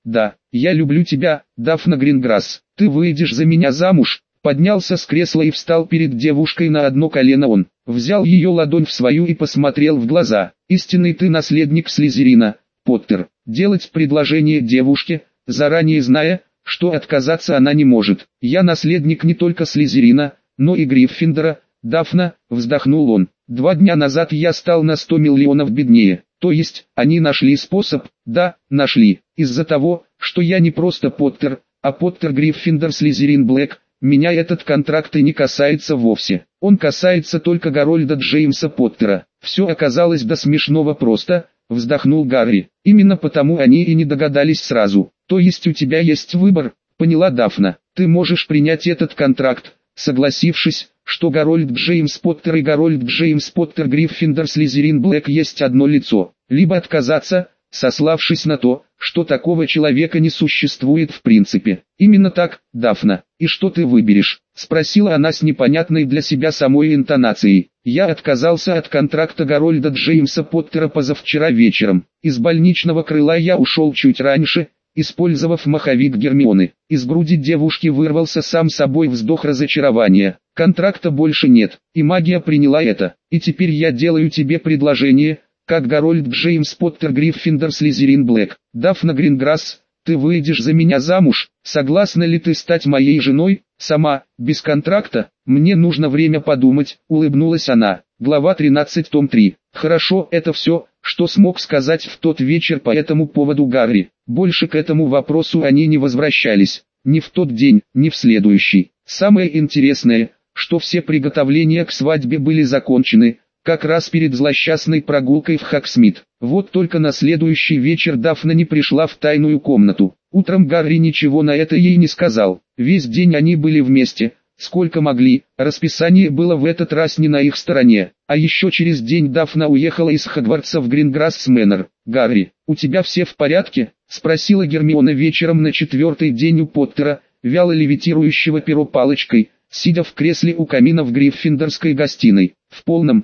Да, я люблю тебя, Дафна Гринграсс. Ты выйдешь за меня замуж? Поднялся с кресла и встал перед девушкой на одно колено он. Взял ее ладонь в свою и посмотрел в глаза. Истинный ты наследник Слизерина, Поттер. Делать предложение девушке, заранее зная, что отказаться она не может. Я наследник не только Слизерина, но и Гриффиндора, Дафна, вздохнул он. 2 дня назад я стал на 100 миллионов беднее. То есть, они нашли способ? Да, нашли. Из-за того, что я не просто Поттер, а Поттер Гриффиндор Слизерин Блэк, меня этот контракт и не касается вовсе. Он касается только Гарольда Джеймса Поттера. Все оказалось до смешного просто, вздохнул Гарри. Именно потому они и не догадались сразу. То есть у тебя есть выбор, поняла Дафна. Ты можешь принять этот контракт, согласившись, что Гарольд Джеймс Поттер и Гарольд Джеймс Поттер Гриффиндор Слизерин Блэк есть одно лицо. Либо отказаться, сославшись на то, что такого человека не существует в принципе. Именно так, Дафна. И что ты выберешь? Спросила она с непонятной для себя самой интонацией. Я отказался от контракта Гарольда Джеймса Поттера позавчера вечером. Из больничного крыла я ушел чуть раньше, использовав маховик Гермионы. Из груди девушки вырвался сам собой вздох разочарования. Контракта больше нет, и магия приняла это. И теперь я делаю тебе предложение, как Гарольд Джеймс Поттер Гриффиндор Слизерин Блэк. Дафна Гринграсс, ты выйдешь за меня замуж? Согласна ли ты стать моей женой? Сама, без контракта? Мне нужно время подумать, улыбнулась она. Глава 13, том 3. Хорошо, это все, что смог сказать в тот вечер по этому поводу Гарри. Больше к этому вопросу они не возвращались. Ни в тот день, ни в следующий. Самое интересное, что все приготовления к свадьбе были закончены, как раз перед злосчастной прогулкой в Хогсмит. Вот только на следующий вечер Дафна не пришла в тайную комнату. Утром Гарри ничего на это ей не сказал. Весь день они были вместе, сколько могли. Расписание было в этот раз не на их стороне. А еще через день Дафна уехала из Хогвартса в Гринграсс Мэннер. «Гарри, у тебя все в порядке?» — спросила Гермиона вечером на 4-й день у Поттера, вяло левитирующего перо палочкой, сидя в кресле у камина в Гриффиндорской гостиной. В полном,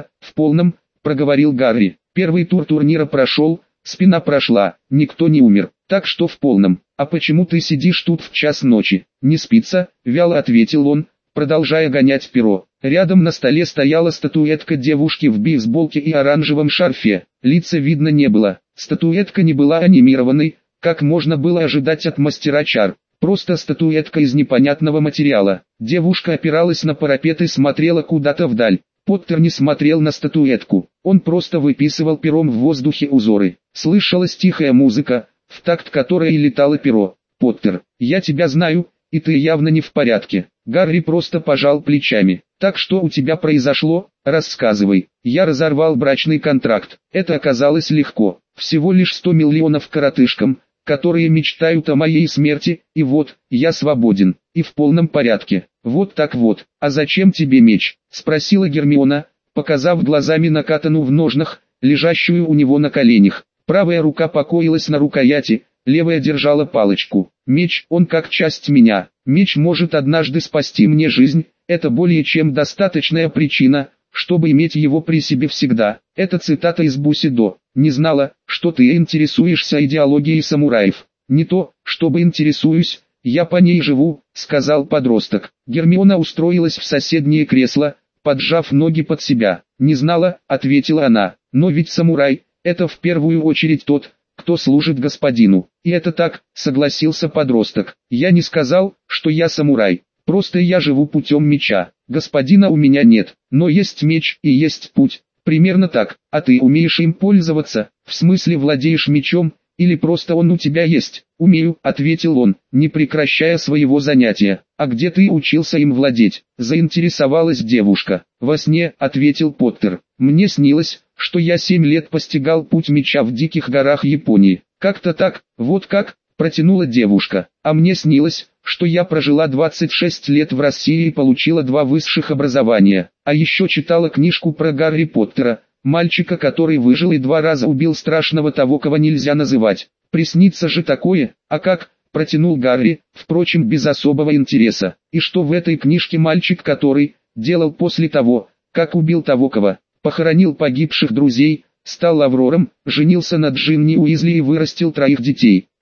проговорил Гарри. Первый тур турнира прошел, спина прошла, никто не умер, так что в полном. А почему ты сидишь тут в час ночи? Не спится? Вяло ответил он, продолжая гонять перо. Рядом на столе стояла статуэтка девушки в бейсболке и оранжевом шарфе. Лица видно не было. Статуэтка не была анимированной, как можно было ожидать от мастера чар. Просто статуэтка из непонятного материала. Девушка опиралась на парапет и смотрела куда-то вдаль. Поттер не смотрел на статуэтку, он просто выписывал пером в воздухе узоры. Слышалась тихая музыка, в такт которой летало перо. «Поттер, я тебя знаю, и ты явно не в порядке». Гарри просто пожал плечами. «Так что у тебя произошло? Рассказывай». «Я разорвал брачный контракт. Это оказалось легко. Всего лишь 100 миллионов коротышкам, которые мечтают о моей смерти, и вот, я свободен, и в полном порядке». «Вот так вот, а зачем тебе меч?» — спросила Гермиона, показав глазами на катану в ножнах, лежащую у него на коленях. Правая рука покоилась на рукояти, левая держала палочку. «Меч, он как часть меня. Меч может однажды спасти мне жизнь, это более чем достаточная причина, чтобы иметь его при себе всегда». Это цитата из Бусидо. «Не знала, что ты интересуешься идеологией самураев». «Не то, чтобы интересуюсь, я по ней живу», — сказал подросток. Гермиона устроилась в соседнее кресло, поджав ноги под себя. «Не знала», — ответила она, — «но ведь самурай — это в первую очередь тот, кто служит господину». «И это так», — согласился подросток. «Я не сказал, что я самурай, просто я живу путем меча. Господина у меня нет, но есть меч и есть путь». «Примерно так. А ты умеешь им пользоваться? В смысле владеешь мечом, или просто он у тебя есть?» «Умею», — ответил он, не прекращая своего занятия. «А где ты учился им владеть?» — заинтересовалась девушка. «Во сне», — ответил Поттер. «Мне снилось, что я 7 лет постигал путь меча в диких горах Японии». «Как-то так, вот как», — протянула девушка. «А мне снилось, что я прожила 26 лет в России и получила 2 высших образования. А еще читала книжку про Гарри Поттера, мальчика, который выжил и 2 раза убил страшного того, кого нельзя называть. Приснится же такое, а как?» — протянул Гарри, впрочем без особого интереса. «И что в этой книжке мальчик, который делал после того, как убил того, кого похоронил погибших друзей, стал Аврором, женился на Джинни Уизли и вырастил 3 детей?»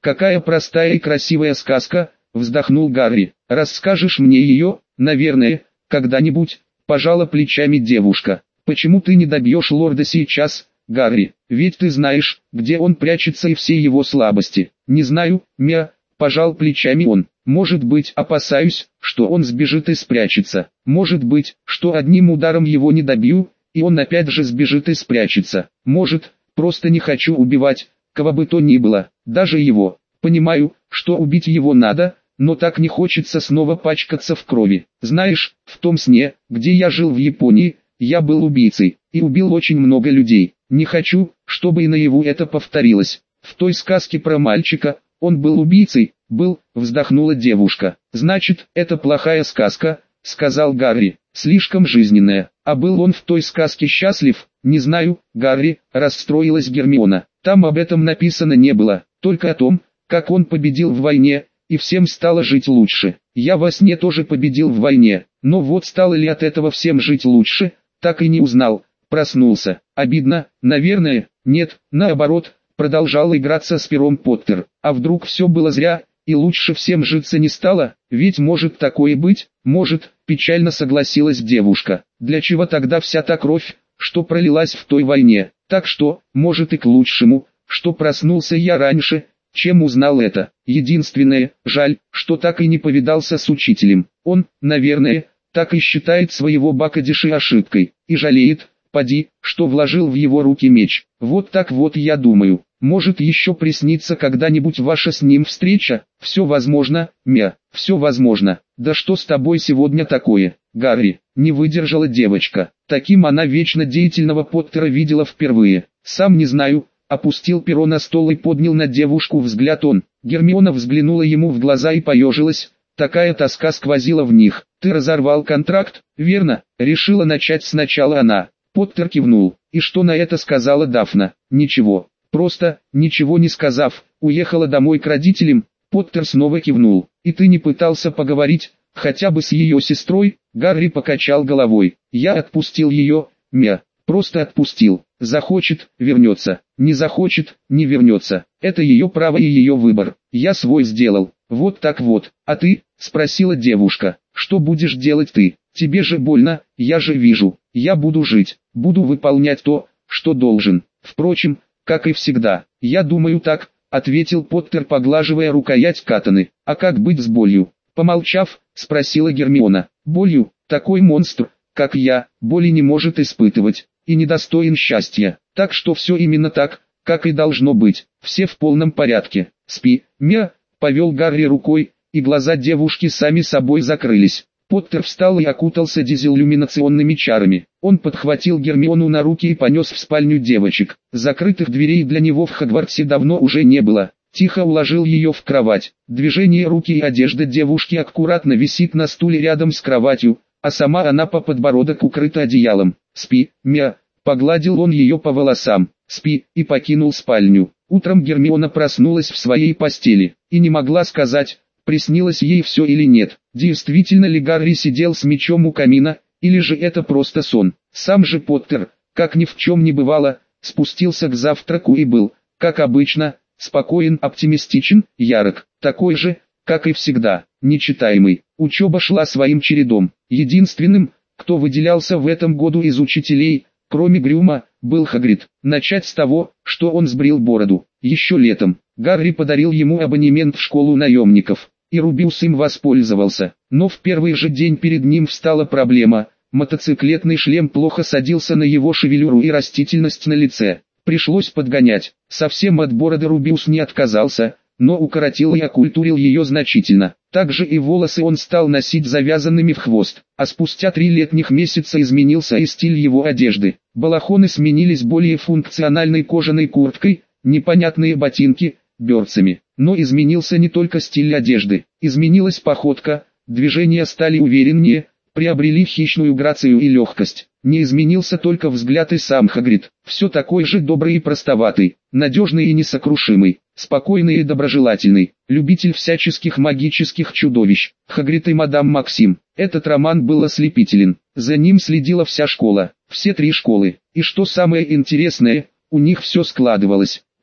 Какая простая и красивая сказка, вздохнул Гарри. Расскажешь мне ее, наверное, когда-нибудь, пожала плечами девушка. Почему ты не добьешь лорда сейчас, Гарри? Ведь ты знаешь, где он прячется и все его слабости. Не знаю, пожал плечами он. Может быть, опасаюсь, что он сбежит и спрячется. Может быть, что одним ударом его не добью, и он опять же сбежит и спрячется. Может, просто не хочу убивать, кого бы то ни было, даже его. Понимаю, что убить его надо, но так не хочется снова пачкаться в крови. Знаешь, в том сне, где я жил в Японии, я был убийцей, и убил очень много людей. Не хочу, чтобы и наяву это повторилось. В той сказке про мальчика, он был убийцей, вздохнула девушка. Значит, это плохая сказка, сказал Гарри, слишком жизненная. А был он в той сказке счастлив? Не знаю, Гарри, расстроилась Гермиона. Там об этом написано не было, только о том, как он победил в войне, и всем стало жить лучше. Я во сне тоже победил в войне, но вот стало ли от этого всем жить лучше, так и не узнал. Проснулся. Обидно, наверное. Нет, наоборот, продолжал играться с пером Поттер. А вдруг все было зря, и лучше всем житься не стало? Ведь может такое быть? Может, печально согласилась девушка. Для чего тогда вся та кровь, что пролилась в той войне? Так что, может и к лучшему, что проснулся я раньше, чем узнал это. Единственное, жаль, что так и не повидался с учителем. Он, наверное, так и считает своего Бакадиши ошибкой, и жалеет, поди, что вложил в его руки меч. Вот так вот я думаю. Может еще приснится когда-нибудь ваша с ним встреча? Все возможно, все возможно. Да что с тобой сегодня такое, Гарри? Не выдержала девочка. Таким она вечно деятельного Поттера видела впервые. Сам не знаю. Опустил перо на стол и поднял на девушку взгляд он. Гермиона взглянула ему в глаза и поежилась. Такая тоска сквозила в них. Ты разорвал контракт, верно? Решила начать сначала она. Поттер кивнул. И что на это сказала Дафна? Ничего. Просто, ничего не сказав, уехала домой к родителям. Поттер снова кивнул. И ты не пытался поговорить, хотя бы с ее сестрой? Гарри покачал головой. Я отпустил ее, просто отпустил. Захочет, вернется. Не захочет, не вернется. Это ее право и ее выбор. Я свой сделал. Вот так вот. А ты? Спросила девушка. Что будешь делать ты? Тебе же больно, я же вижу. Я буду жить. Буду выполнять то, что должен. Впрочем, как и всегда. Я думаю так, ответил Поттер, поглаживая рукоять катаны. А как быть с болью? Помолчав, спросила Гермиона. Болью? Такой монстр, как я, боли не может испытывать. И недостоин счастья. Так что все именно так, как и должно быть. Все в полном порядке. Спи, повел Гарри рукой, и глаза девушки сами собой закрылись. Поттер встал и окутался дезиллюминационными чарами. Он подхватил Гермиону на руки и понес в спальню девочек. Закрытых дверей для него в Хогвартсе давно уже не было. Тихо уложил ее в кровать. Движение руки и одежда девушки аккуратно висит на стуле рядом с кроватью, а сама она по подбородок укрыта одеялом. «Спи, погладил он ее по волосам. «Спи», и покинул спальню. Утром Гермиона проснулась в своей постели, и не могла сказать, приснилось ей все или нет. Действительно ли Гарри сидел с мечом у камина, или же это просто сон. Сам же Поттер, как ни в чем не бывало, спустился к завтраку и был, как обычно, спокоен, оптимистичен, ярок, такой же, как и всегда, нечитаемый. Учеба шла своим чередом. Единственным, кто выделялся в этом году из учителей, кроме Грюма, был Хагрид. Начать с того, что он сбрил бороду. Еще летом Гарри подарил ему абонемент в школу наемников, и Рубиус им воспользовался. Но в первый же день перед ним встала проблема. Мотоциклетный шлем плохо садился на его шевелюру и растительность на лице. Пришлось подгонять. Совсем от бороды Рубиус не отказался, но укоротил и окультурил ее значительно. Также и волосы он стал носить завязанными в хвост. А спустя 3 летних месяца изменился и стиль его одежды. Балахоны сменились более функциональной кожаной курткой, непонятные ботинки, берцами. Но изменился не только стиль одежды. Изменилась походка, движения стали увереннее, приобрели хищную грацию и легкость. Не изменился только взгляд и сам Хагрид. Все такой же добрый и простоватый, надежный и несокрушимый, спокойный и доброжелательный, любитель всяческих магических чудовищ. Хагрид и мадам Максим. Этот роман был ослепителен. За ним следила вся школа, все 3 школы. И что самое интересное, у них все складывалось.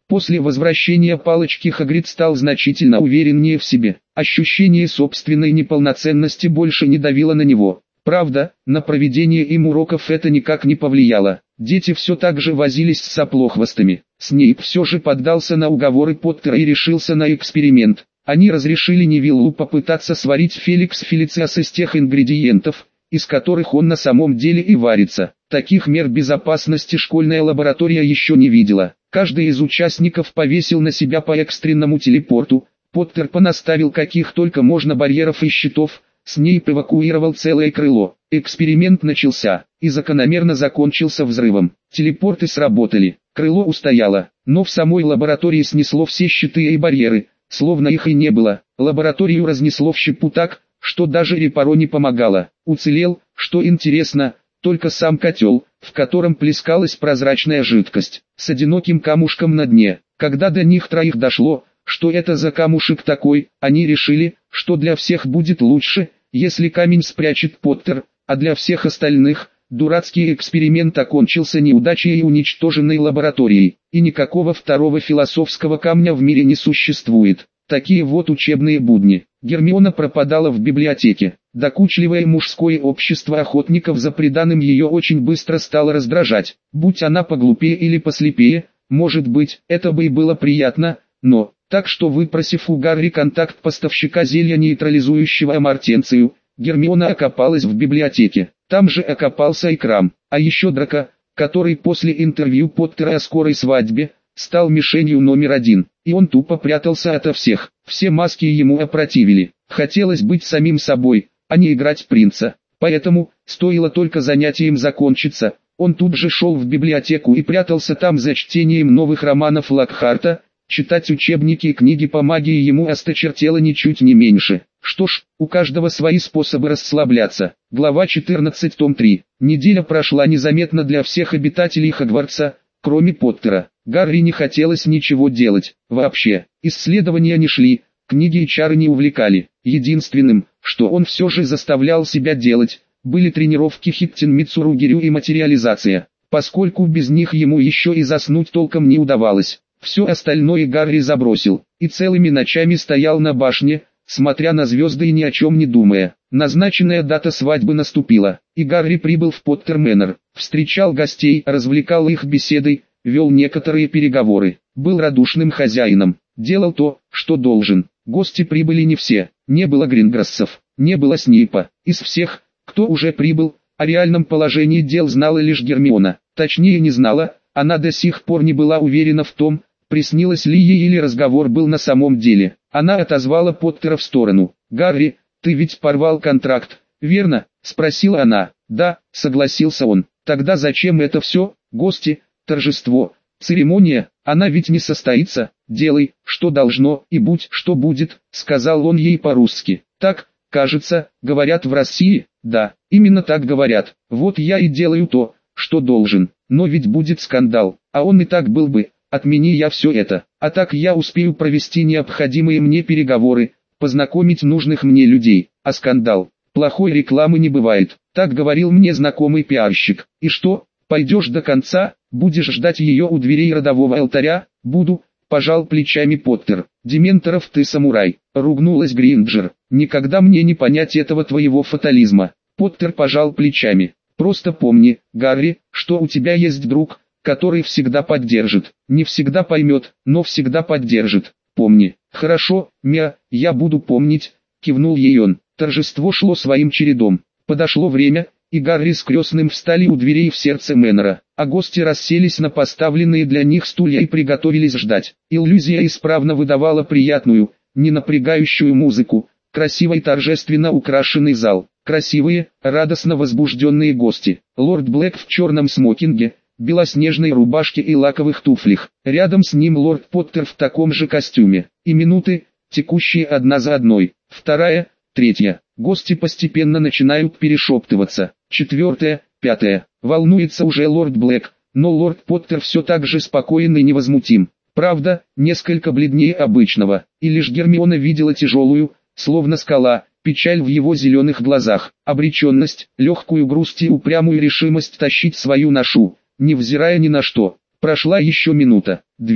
После возвращения палочки Хагрид стал значительно увереннее в себе. Ощущение собственной неполноценности больше не давило на него. Правда, на проведение им уроков это никак не повлияло. Дети все так же возились с соплохвостами. Снейп все же поддался на уговоры Поттера и решился на эксперимент. Они разрешили Невиллу попытаться сварить Феликс Фелициас из тех ингредиентов, из которых он на самом деле и варится. Таких мер безопасности школьная лаборатория еще не видела. Каждый из участников повесил на себя по экстренному телепорту. Поттер понаставил каких только можно барьеров и щитов. Снейп эвакуировал целое крыло. Эксперимент начался и закономерно закончился взрывом. Телепорты сработали, крыло устояло, но в самой лаборатории снесло все щиты и барьеры, словно их и не было. Лабораторию разнесло в щепу так, что даже репаро не помогало. Уцелел, что интересно, только сам котел, в котором плескалась прозрачная жидкость, с одиноким камушком на дне. Когда до них троих дошло, что это за камушек такой, они решили, что для всех будет лучше, если камень спрячет Поттер, а для всех остальных, дурацкий эксперимент окончился неудачей и уничтоженной лабораторией, и никакого второго философского камня в мире не существует. Такие вот учебные будни. Гермиона пропадала в библиотеке. Докучливое мужское общество охотников за преданным ее очень быстро стало раздражать. Будь она поглупее или послепее, может быть, это бы и было приятно, но... Так что, выпросив у Гарри контакт поставщика зелья нейтрализующего амортенцию, Гермиона окопалась в библиотеке. Там же окопался и Крам, а еще Драко, который после интервью Поттера о скорой свадьбе, стал мишенью номер один, и он тупо прятался ото всех. Все маски ему опротивили. Хотелось быть самим собой, а не играть принца. Поэтому, стоило только занятием закончиться, он тут же шел в библиотеку и прятался там за чтением новых романов Локхарта. Читать учебники и книги по магии ему осточертело ничуть не меньше. Что ж, у каждого свои способы расслабляться. Глава 14, том 3. Неделя прошла незаметно для всех обитателей Хогвартса, кроме Поттера. Гарри не хотелось ничего делать. Вообще, исследования не шли, книги и чары не увлекали. Единственным, что он все же заставлял себя делать, были тренировки Хиттин Мицуругирю и материализация, поскольку без них ему еще и заснуть толком не удавалось. Все остальное Гарри забросил, и целыми ночами стоял на башне, смотря на звезды и ни о чем не думая. Назначенная дата свадьбы наступила, и Гарри прибыл в Поттер-Мэннер, встречал гостей, развлекал их беседой, вел некоторые переговоры, был радушным хозяином, делал то, что должен. Гости прибыли не все, не было Гринграссов, не было Снейпа. Из всех, кто уже прибыл, о реальном положении дел знала лишь Гермиона, точнее не знала, она до сих пор не была уверена в том, приснилось ли ей или разговор был на самом деле. Она отозвала Поттера в сторону. «Гарри, ты ведь порвал контракт, верно?» – спросила она. «Да», – согласился он. «Тогда зачем это все? Гости, торжество, церемония, она ведь не состоится. Делай, что должно, и будь, что будет», – сказал он ей по-русски. «Так, кажется, говорят в России». «Да, именно так говорят. Вот я и делаю то, что должен. Но ведь будет скандал, а он и так был бы. Отмени я все это, а так я успею провести необходимые мне переговоры, познакомить нужных мне людей, а скандал, плохой рекламы не бывает, так говорил мне знакомый пиарщик. И что, пойдешь до конца, будешь ждать ее у дверей родового алтаря? Буду, пожал плечами Поттер. Дементоров ты самурай, ругнулась Гринджер, никогда мне не понять этого твоего фатализма. Поттер пожал плечами. Просто помни, Гарри, что у тебя есть друг, который всегда поддержит, не всегда поймет, но всегда поддержит. Помни. Хорошо, я буду помнить, кивнул ей он. Торжество шло своим чередом. Подошло время, и Гарри с крестным встали у дверей в сердце Мэннера, а гости расселись на поставленные для них стулья и приготовились ждать. Иллюзия исправно выдавала приятную, не напрягающую музыку, красивый торжественно украшенный зал, красивые, радостно возбужденные гости. Лорд Блэк в черном смокинге, белоснежной рубашке и лаковых туфлях. Рядом с ним лорд Поттер в таком же костюме. И минуты, текущие одна за одной. Вторая, третья. Гости постепенно начинают перешептываться. Четвертая, пятая. Волнуется уже лорд Блэк, но лорд Поттер все так же спокоен и невозмутим. Правда, несколько бледнее обычного. И лишь Гермиона видела тяжелую, словно скала, печаль в его зеленых глазах, обреченность, легкую грусть и упрямую решимость тащить свою ношу, невзирая ни на что. Прошла еще минута, две,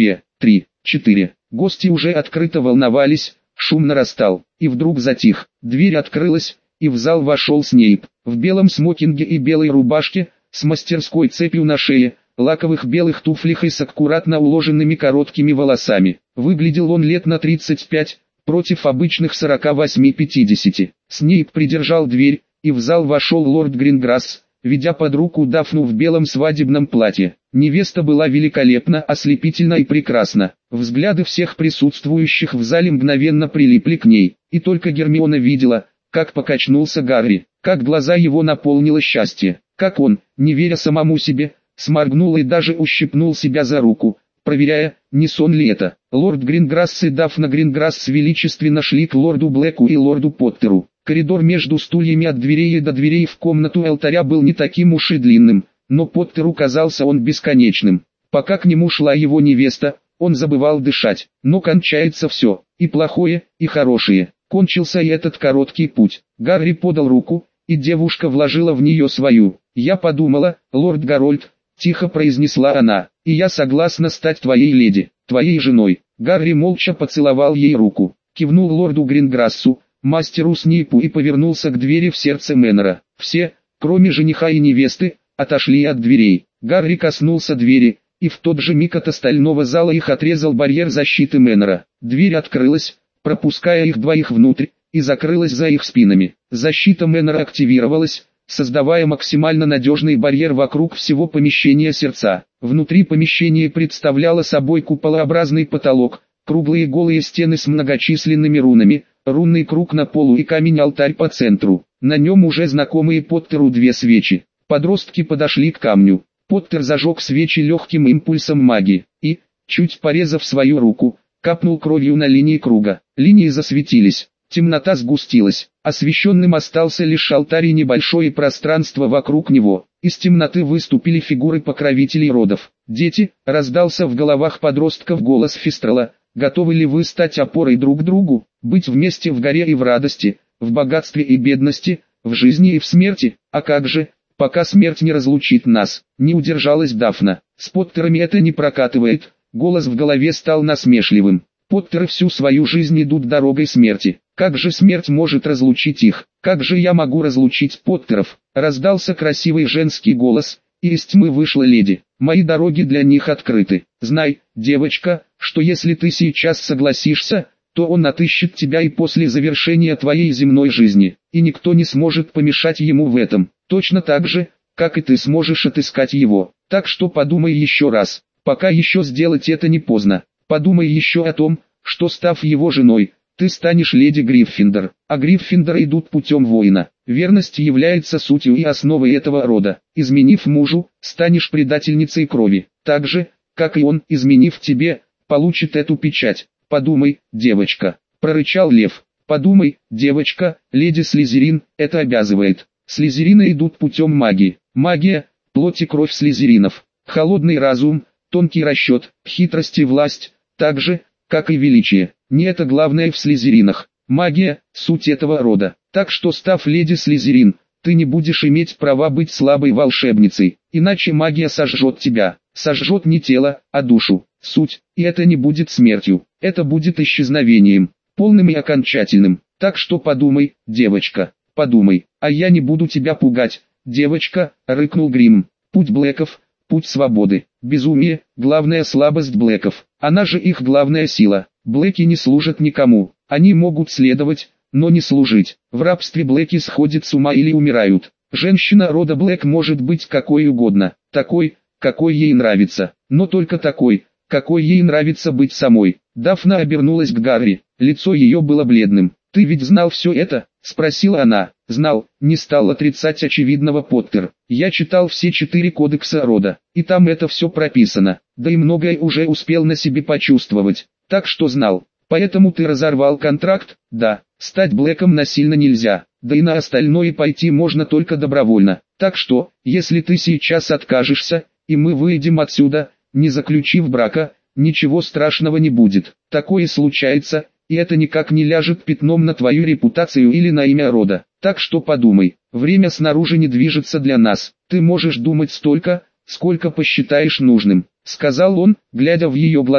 3, 4. Гости уже открыто волновались, шум нарастал, и вдруг затих. Дверь открылась, и в зал вошел Снейп, в белом смокинге и белой рубашке, с мастерской цепью на шее, лаковых белых туфлях и с аккуратно уложенными короткими волосами. Выглядел он лет на 35, против обычных 48-50. Снейп придержал дверь, и в зал вошел лорд Гринграсс, ведя под руку Дафну в белом свадебном платье. Невеста была великолепна, ослепительна и прекрасна. Взгляды всех присутствующих в зале мгновенно прилипли к ней, и только Гермиона видела, как покачнулся Гарри, как глаза его наполнило счастье, как он, не веря самому себе, сморгнул и даже ущипнул себя за руку, проверяя, не сон ли это. Лорд Гринграсс и Дафна Гринграсс величественно шли к лорду Блэку и лорду Поттеру. Коридор между стульями от дверей и до дверей в комнату алтаря был не таким уж и длинным, но Поттеру казался он бесконечным. Пока к нему шла его невеста, он забывал дышать. Но кончается все, и плохое, и хорошее. Кончился и этот короткий путь. Гарри подал руку, и девушка вложила в нее свою. «Я подумала, лорд Гарольд», — тихо произнесла она, — «и я согласна стать твоей леди, твоей женой». Гарри молча поцеловал ей руку, кивнул лорду Гринграссу, мастеру Снейпу и повернулся к двери в сердце Мэннера. Все, кроме жениха и невесты, отошли от дверей. Гарри коснулся двери, и в тот же миг от остального зала их отрезал барьер защиты Мэннера. Дверь открылась, пропуская их двоих внутрь, и закрылась за их спинами. Защита Мэннера активировалась, создавая максимально надежный барьер вокруг всего помещения сердца. Внутри помещение представляло собой куполообразный потолок, круглые голые стены с многочисленными рунами, рунный круг на полу и камень-алтарь по центру. На нем уже знакомые Поттеру две свечи. Подростки подошли к камню. Поттер зажег свечи легким импульсом магии и, чуть порезав свою руку, капнул кровью на линии круга. Линии засветились, темнота сгустилась, освещенным остался лишь алтарь и небольшое пространство вокруг него. Из темноты выступили фигуры покровителей родов. «Дети», — раздался в головах подростков голос Фистрала, — «готовы ли вы стать опорой друг другу, быть вместе в горе и в радости, в богатстве и бедности, в жизни и в смерти? А как же, пока смерть не разлучит нас?» Не удержалась Дафна. «С Поттерами это не прокатывает». Голос в голове стал насмешливым. «Поттеры всю свою жизнь идут дорогой смерти. Как же смерть может разлучить их? Как же я могу разлучить Поттеров?» Раздался красивый женский голос, и из тьмы вышла леди. «Мои дороги для них открыты. Знай, девочка, что если ты сейчас согласишься, то он отыщет тебя и после завершения твоей земной жизни, и никто не сможет помешать ему в этом, точно так же, как и ты сможешь отыскать его. Так что подумай еще раз, пока еще сделать это не поздно. Подумай еще о том, что став его женой, ты станешь леди Гриффиндор, а Гриффиндоры идут путем воина. Верность является сутью и основой этого рода. Изменив мужу, станешь предательницей крови, так же, как и он, изменив тебе, получит эту печать. Подумай, девочка», — прорычал лев. «Подумай, девочка, леди Слизерин, это обязывает. Слизерины идут путем магии. Магия, плоть и кровь слизеринов. Холодный разум, тонкий расчет, хитрость и власть, так же, как и величие. Не это главное в слизеринах. Магия — суть этого рода. Так что, став леди Слизерин, ты не будешь иметь права быть слабой волшебницей, иначе магия сожжет тебя. Сожжет не тело, а душу, суть, и это не будет смертью, это будет исчезновением, полным и окончательным. Так что подумай, девочка, подумай, а я не буду тебя пугать, девочка», — рыкнул Грим. «Путь Блэков, путь свободы, безумие, главная слабость Блэков, она же их главная сила. Блэки не служат никому, они могут следовать, но не служить. В рабстве Блэки сходят с ума или умирают. Женщина рода Блэк может быть какой угодно, такой, какой ей нравится, но только такой, какой ей нравится быть самой». Дафна обернулась к Гарри, лицо ее было бледным. «Ты ведь знал все это?» — спросила она. «Знал», — не стал отрицать очевидного Поттер. «Я читал все 4 кодекса рода, и там это все прописано, да и многое уже успел на себе почувствовать, так что знал. Поэтому ты разорвал контракт?» «Да, стать Блэком насильно нельзя, да и на остальное пойти можно только добровольно. Так что, если ты сейчас откажешься, и мы выйдем отсюда, не заключив брака, ничего страшного не будет. Такое случается, и это никак не ляжет пятном на твою репутацию или на имя рода. Так что подумай, время снаружи не движется для нас. Ты можешь думать столько, сколько посчитаешь нужным», — сказал он, глядя в ее глаза.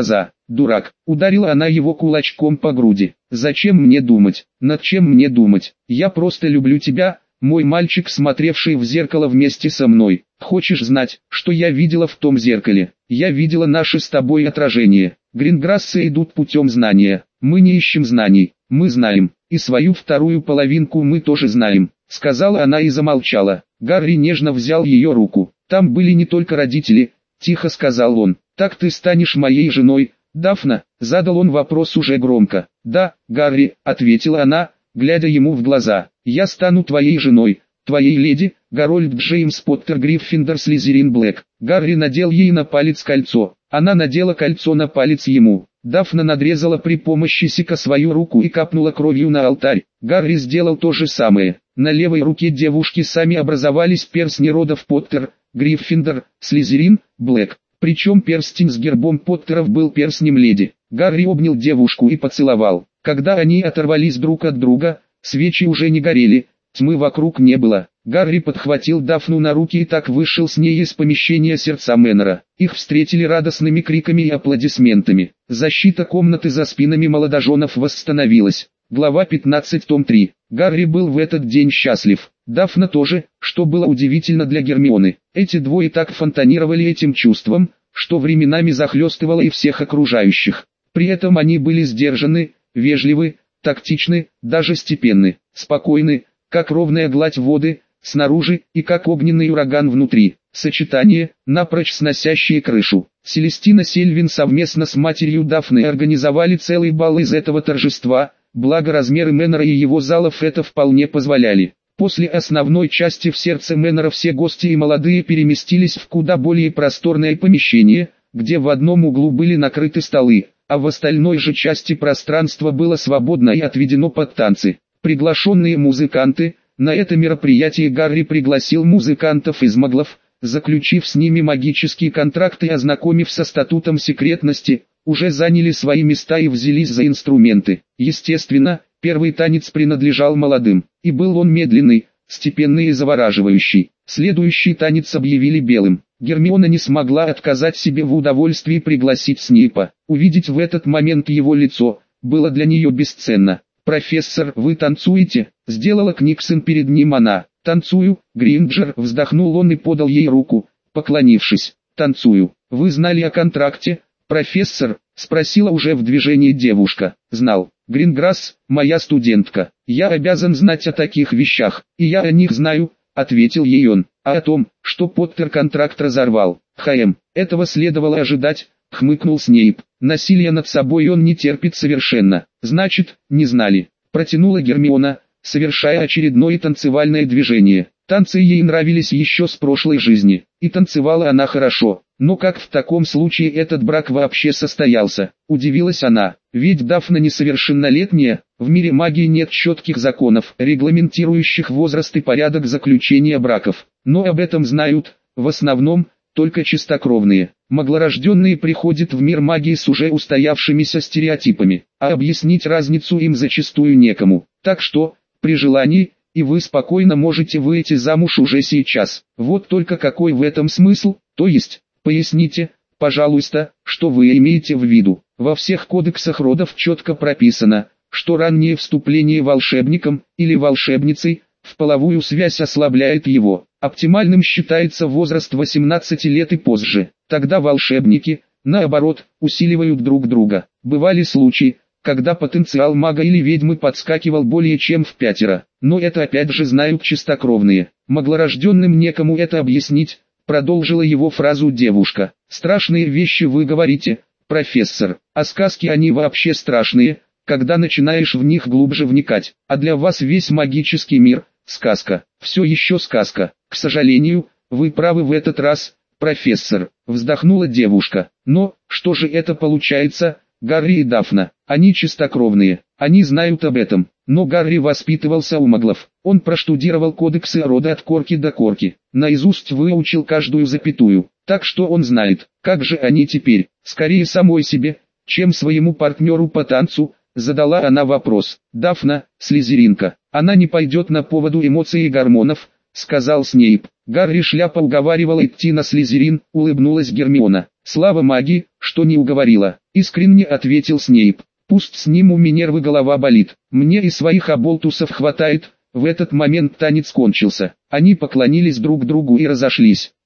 дурак. Ударила она его кулачком по груди. Зачем мне думать? Над чем мне думать? Я просто люблю тебя, мой мальчик, смотревший в зеркало вместе со мной. Хочешь знать, что я видела в том зеркале? Я видела наше с тобой отражение. Гринграссы идут путем знания. Мы не ищем знаний, мы знаем. И свою вторую половинку мы тоже знаем, сказала она и замолчала. Гарри нежно взял ее руку. Там были не только родители, тихо сказал он. Так ты станешь моей женой, Дафна? Задал он вопрос уже громко. Да, Гарри, ответила она, глядя ему в глаза. Я стану твоей женой, твоей леди, Гарольд Джеймс Поттер Гриффиндор Слизерин Блэк. Гарри надел ей на палец кольцо. Она надела кольцо на палец ему. Дафна надрезала при помощи сика свою руку и капнула кровью на алтарь. Гарри сделал то же самое. На левой руке девушки сами образовались перстни родов Поттер, Гриффиндор, Слизерин, Блэк. Причем перстень с гербом Поттеров был перстнем леди. Гарри обнял девушку и поцеловал. Когда они оторвались друг от друга, свечи уже не горели, тьмы вокруг не было. Гарри подхватил Дафну на руки и так вышел с ней из помещения сердца Мэннера. Их встретили радостными криками и аплодисментами. Защита комнаты за спинами молодоженов восстановилась. Глава 15, том 3. Гарри был в этот день счастлив. Дафна тоже, что было удивительно для Гермионы. Эти двое так фонтанировали этим чувством, что временами захлестывало и всех окружающих. При этом они были сдержаны, вежливы, тактичны, даже степенны, спокойны, как ровная гладь воды, снаружи, и как огненный ураган внутри. Сочетание, напрочь сносящее крышу. Селестина Сельвин совместно с матерью Дафны организовали целый бал из этого торжества, благо размеры Мэннера и его залов это вполне позволяли. После основной части в сердце Мэннера все гости и молодые переместились в куда более просторное помещение, где в одном углу были накрыты столы, а в остальной же части пространство было свободно и отведено под танцы. Приглашенные музыканты. На это мероприятие Гарри пригласил музыкантов из маглов, заключив с ними магический контракт и ознакомив со статутом секретности, уже заняли свои места и взялись за инструменты. Естественно, первый танец принадлежал молодым, и был он медленный, степенный и завораживающий. Следующий танец объявили белым. Гермиона не смогла отказать себе в удовольствии пригласить Снейпа. Увидеть в этот момент его лицо было для нее бесценно. «Профессор, вы танцуете?» — сделала Книксон перед ним она. «Танцую, Гринджер», — вздохнул он и подал ей руку, поклонившись. «Танцую. Вы знали о контракте, профессор?» — спросила уже в движении девушка. «Знал. Гринграсс, моя студентка. Я обязан знать о таких вещах, и я о них знаю», — ответил ей он. «А о том, что Поттер контракт разорвал, этого следовало ожидать», — хмыкнул Снейп. «Насилие над собой он не терпит совершенно». «Значит, не знали», — протянула Гермиона, совершая очередное танцевальное движение. Танцы ей нравились еще с прошлой жизни, и танцевала она хорошо. Но как в таком случае этот брак вообще состоялся? Удивилась она, ведь Дафна несовершеннолетняя, в мире магии нет четких законов, регламентирующих возраст и порядок заключения браков. Но об этом знают, в основном, только чистокровные. Маглорожденные приходят в мир магии с уже устоявшимися стереотипами, а объяснить разницу им зачастую некому. Так что, при желании, и вы спокойно можете выйти замуж уже сейчас. Вот только какой в этом смысл, то есть, поясните, пожалуйста, что вы имеете в виду. Во всех кодексах родов четко прописано, что раннее вступление волшебником или волшебницей в половую связь ослабляет его. Оптимальным считается возраст 18 лет и позже. Тогда волшебники, наоборот, усиливают друг друга. Бывали случаи, когда потенциал мага или ведьмы подскакивал более чем в 5. Но это опять же знают чистокровные. Маглорожденным некому это объяснить, продолжила его фразу девушка. Страшные вещи вы говорите, профессор, а сказки они вообще страшные, когда начинаешь в них глубже вникать. А для вас весь магический мир – сказка, все еще сказка. К сожалению, вы правы в этот раз, профессор, вздохнула девушка. Но, что же это получается, Гарри и Дафна, они чистокровные, они знают об этом. Но Гарри воспитывался у маглов, он проштудировал кодексы рода от корки до корки, наизусть выучил каждую запятую, так что он знает, как же они теперь, скорее самой себе, чем своему партнеру по танцу, задала она вопрос. Дафна, слизеринка, она не пойдет на поводу эмоций и гормонов, сказал Снейп. Гарри шляпа уговаривала идти на слизерин, улыбнулась Гермиона. Слава магии, что не уговорила, искренне ответил Снейп. Пусть с ним у Минервы голова болит, мне и своих оболтусов хватает. В этот момент танец кончился. Они поклонились друг другу и разошлись.